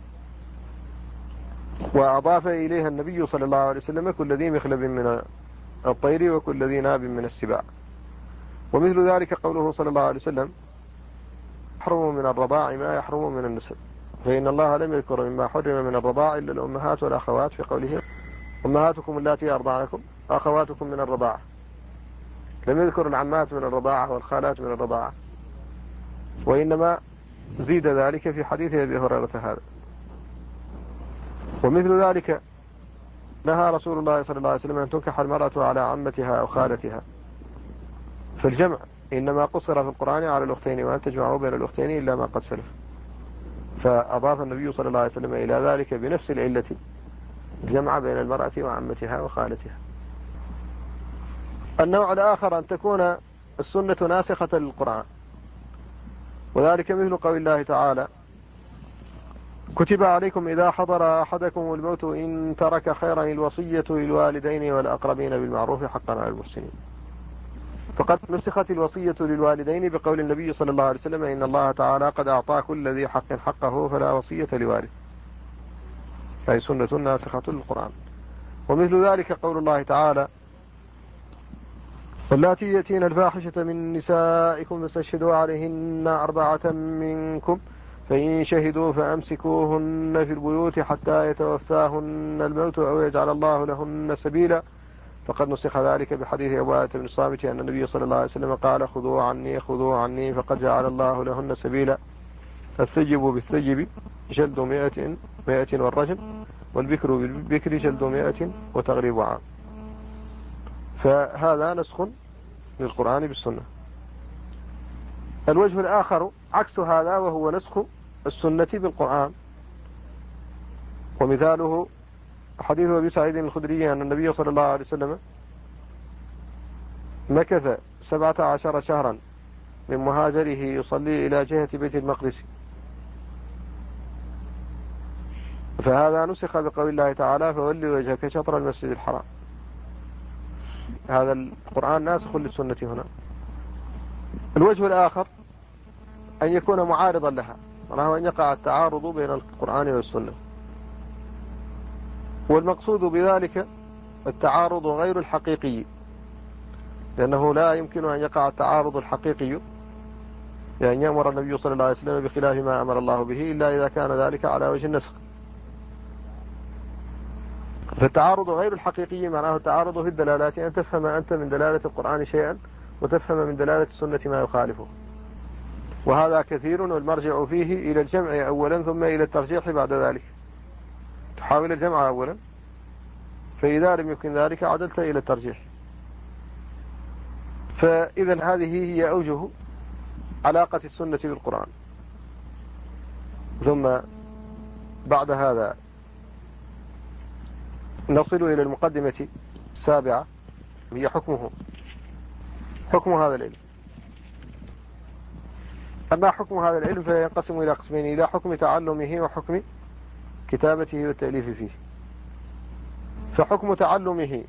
وأضاف إليها النبي صلى الله عليه وسلم كل ذي مخلب من الطير وكل ذي ناب من السباع. ومثل ذلك قوله صلى الله عليه وسلم يحرم من الرضاع ما يحرم من النسب، فإن الله لم يذكر مما حرم من الرضاع إلا الأمهات والأخوات في قوله أمهاتكم اللاتي أرضعنكم أخواتكم من الرضاعة، لم يذكر العمات من الرضاعة والخالات من الرضاعة، وإنما زيد ذلك في حديث أبي هريرة هذا. ومثل ذلك نهى رسول الله صلى الله عليه وسلم أن تنكح المرأة على عمتها أو خالتها، فالجمع إنما قصر في القرآن على الأختين وأن تجمعوا بين الأختين إلا ما قد سلف، فأضاف النبي صلى الله عليه وسلم إلى ذلك بنفس العلة الجمع بين المرأة وعمتها وخالتها. النوع الآخر أن تكون السنة ناسخة للقرآن، وذلك مثل قول الله تعالى كتب عليكم إذا حضر أحدكم الموت إن ترك خيرا الوصية للوالدين والأقربين بالمعروف حقا على المحسنين. فقد نسخت الوصية للوالدين بقول النبي صلى الله عليه وسلم إن الله تعالى قد أعطى كل ذي حق حقه فلا وصية لوالد، فهي سنة ناسخة للقرآن. ومثل ذلك قول الله تعالى واللاتي يأتين الفاحشة من نسائكم فاستشهدوا عليهن 4 منكم فإن شهدوا فأمسكوهن في البيوت حتى يتوفاهن الموت أو يجعل الله لهن سبيلا. فقد نسخ ذلك بحديث عبادة بن الصامت أن النبي صلى الله عليه وسلم قال خذوا عني خذوا عني فقد جعل الله لهن سبيلا. فالثيب بالثيب جلد 100 والرجم، والبكر بالبكر جلد 100 وتغريب عام. فهذا نسخ للقرآن بالسنة. الوجه الآخر عكس هذا وهو نسخ السنة بالقرآن، ومثاله حديث أبي سعيد الخدري أن النبي صلى الله عليه وسلم مكث 17 شهرا من مهاجره يصلي إلى جهة بيت المقدس، فهذا نسخ بقول الله تعالى فولي وجهك شطر المسجد الحرام. هذا القرآن ناسخ للسنة هنا. الوجه الآخر أن يكون معارضا لها، وهو أن يقع التعارض بين القرآن والسنة، والمقصود بذلك التعارض غير الحقيقي، لأنه لا يمكن أن يقع التعارض الحقيقي لأن يأمر النبي صلى الله عليه وسلم بخلاف ما أمر الله به إلا إذا كان ذلك على وجه النسخ. فالتعارض غير الحقيقي معناه التعارض في الدلالات، أن تفهم أنت من دلالة القرآن شيئا وتفهم من دلالة السنة ما يخالفه، وهذا كثير، والمرجع فيه إلى الجمع أولا ثم إلى الترجيح بعد ذلك. تحاول الجمع أولا، فإذا لم يمكن ذلك عدلت إلى الترجيح. فإذا هذه هي أوجه علاقة السنة بالقرآن. ثم بعد هذا نصل إلى المقدمة السابعة، هي حكم هذا العلم. أما حكم هذا العلم فينقسم إلى قسمين: إلى حكم تعلمه وحكم كتابته والتأليف فيه. فحكم تعلمه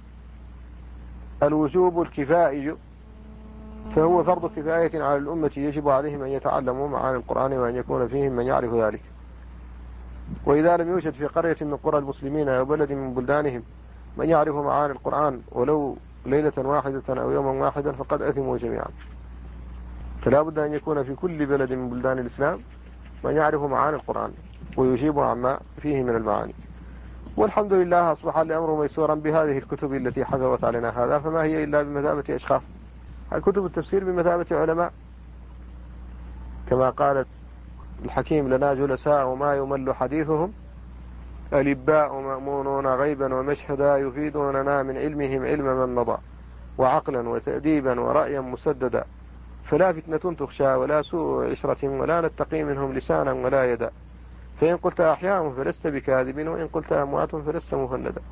الوجوب الكفائي، فهو فرض كفاية على الأمة، يجب عليهم أن يتعلموا معاني القرآن وأن يكون فيهم من يعرف ذلك. وإذا لم يوجد في قرية من قرى المسلمين أو بلد من بلدانهم من يعرف معاني القرآن ولو ليلة واحدة أو يوما واحدا فقد أثموا جميعا. فلا بد أن يكون في كل بلد من بلدان الإسلام من يعرف معاني القرآن ويجيب عما فيه من المعاني. والحمد لله أصبح الأمر ميسورا بهذه الكتب التي حذوت علينا هذا، فما هي إلا بمثابة أشخاص. الكتب التفسير بمثابة علماء، كما قال الحكيم: لنا جلساء وما يمل حديثهم، الإباء مأمونون غيبا ومشهدا، يفيدوننا من علمهم علم من مضى، وعقلا وتأديبا ورأيا مسددا، فلا فتنة تخشى ولا سوء عشرة ولا نتقي منهم لسانا ولا يدا، فإن قلت أحياء فلست بكاذب وإن قلت أموات فلست مفندا.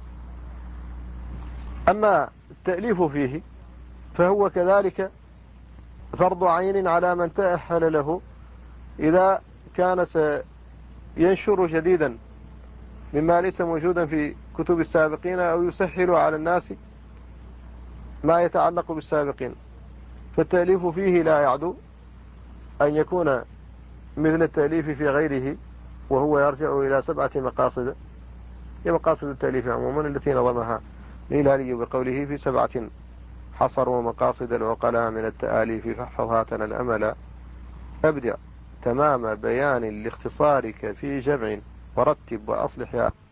أما التأليف فيه فهو كذلك فرض عين على من تأهل له، إذا كان سينشر جديدا مما ليس موجودا في كتب السابقين أو يسهل على الناس ما يتعلق بالسابقين، فالتأليف فيه لا يعدو أن يكون مثل التأليف في غيره، وهو يرجع إلى 7 مقاصد. هي مقاصد التأليف عموما التي نظمها الهلالي بقوله: في 7 حصروا مقاصد العقلاء من التآليف فاحفظ هاتنا الأمل، أبدع تمام بيان لاختصارك في جمع ورتب وأصلح يا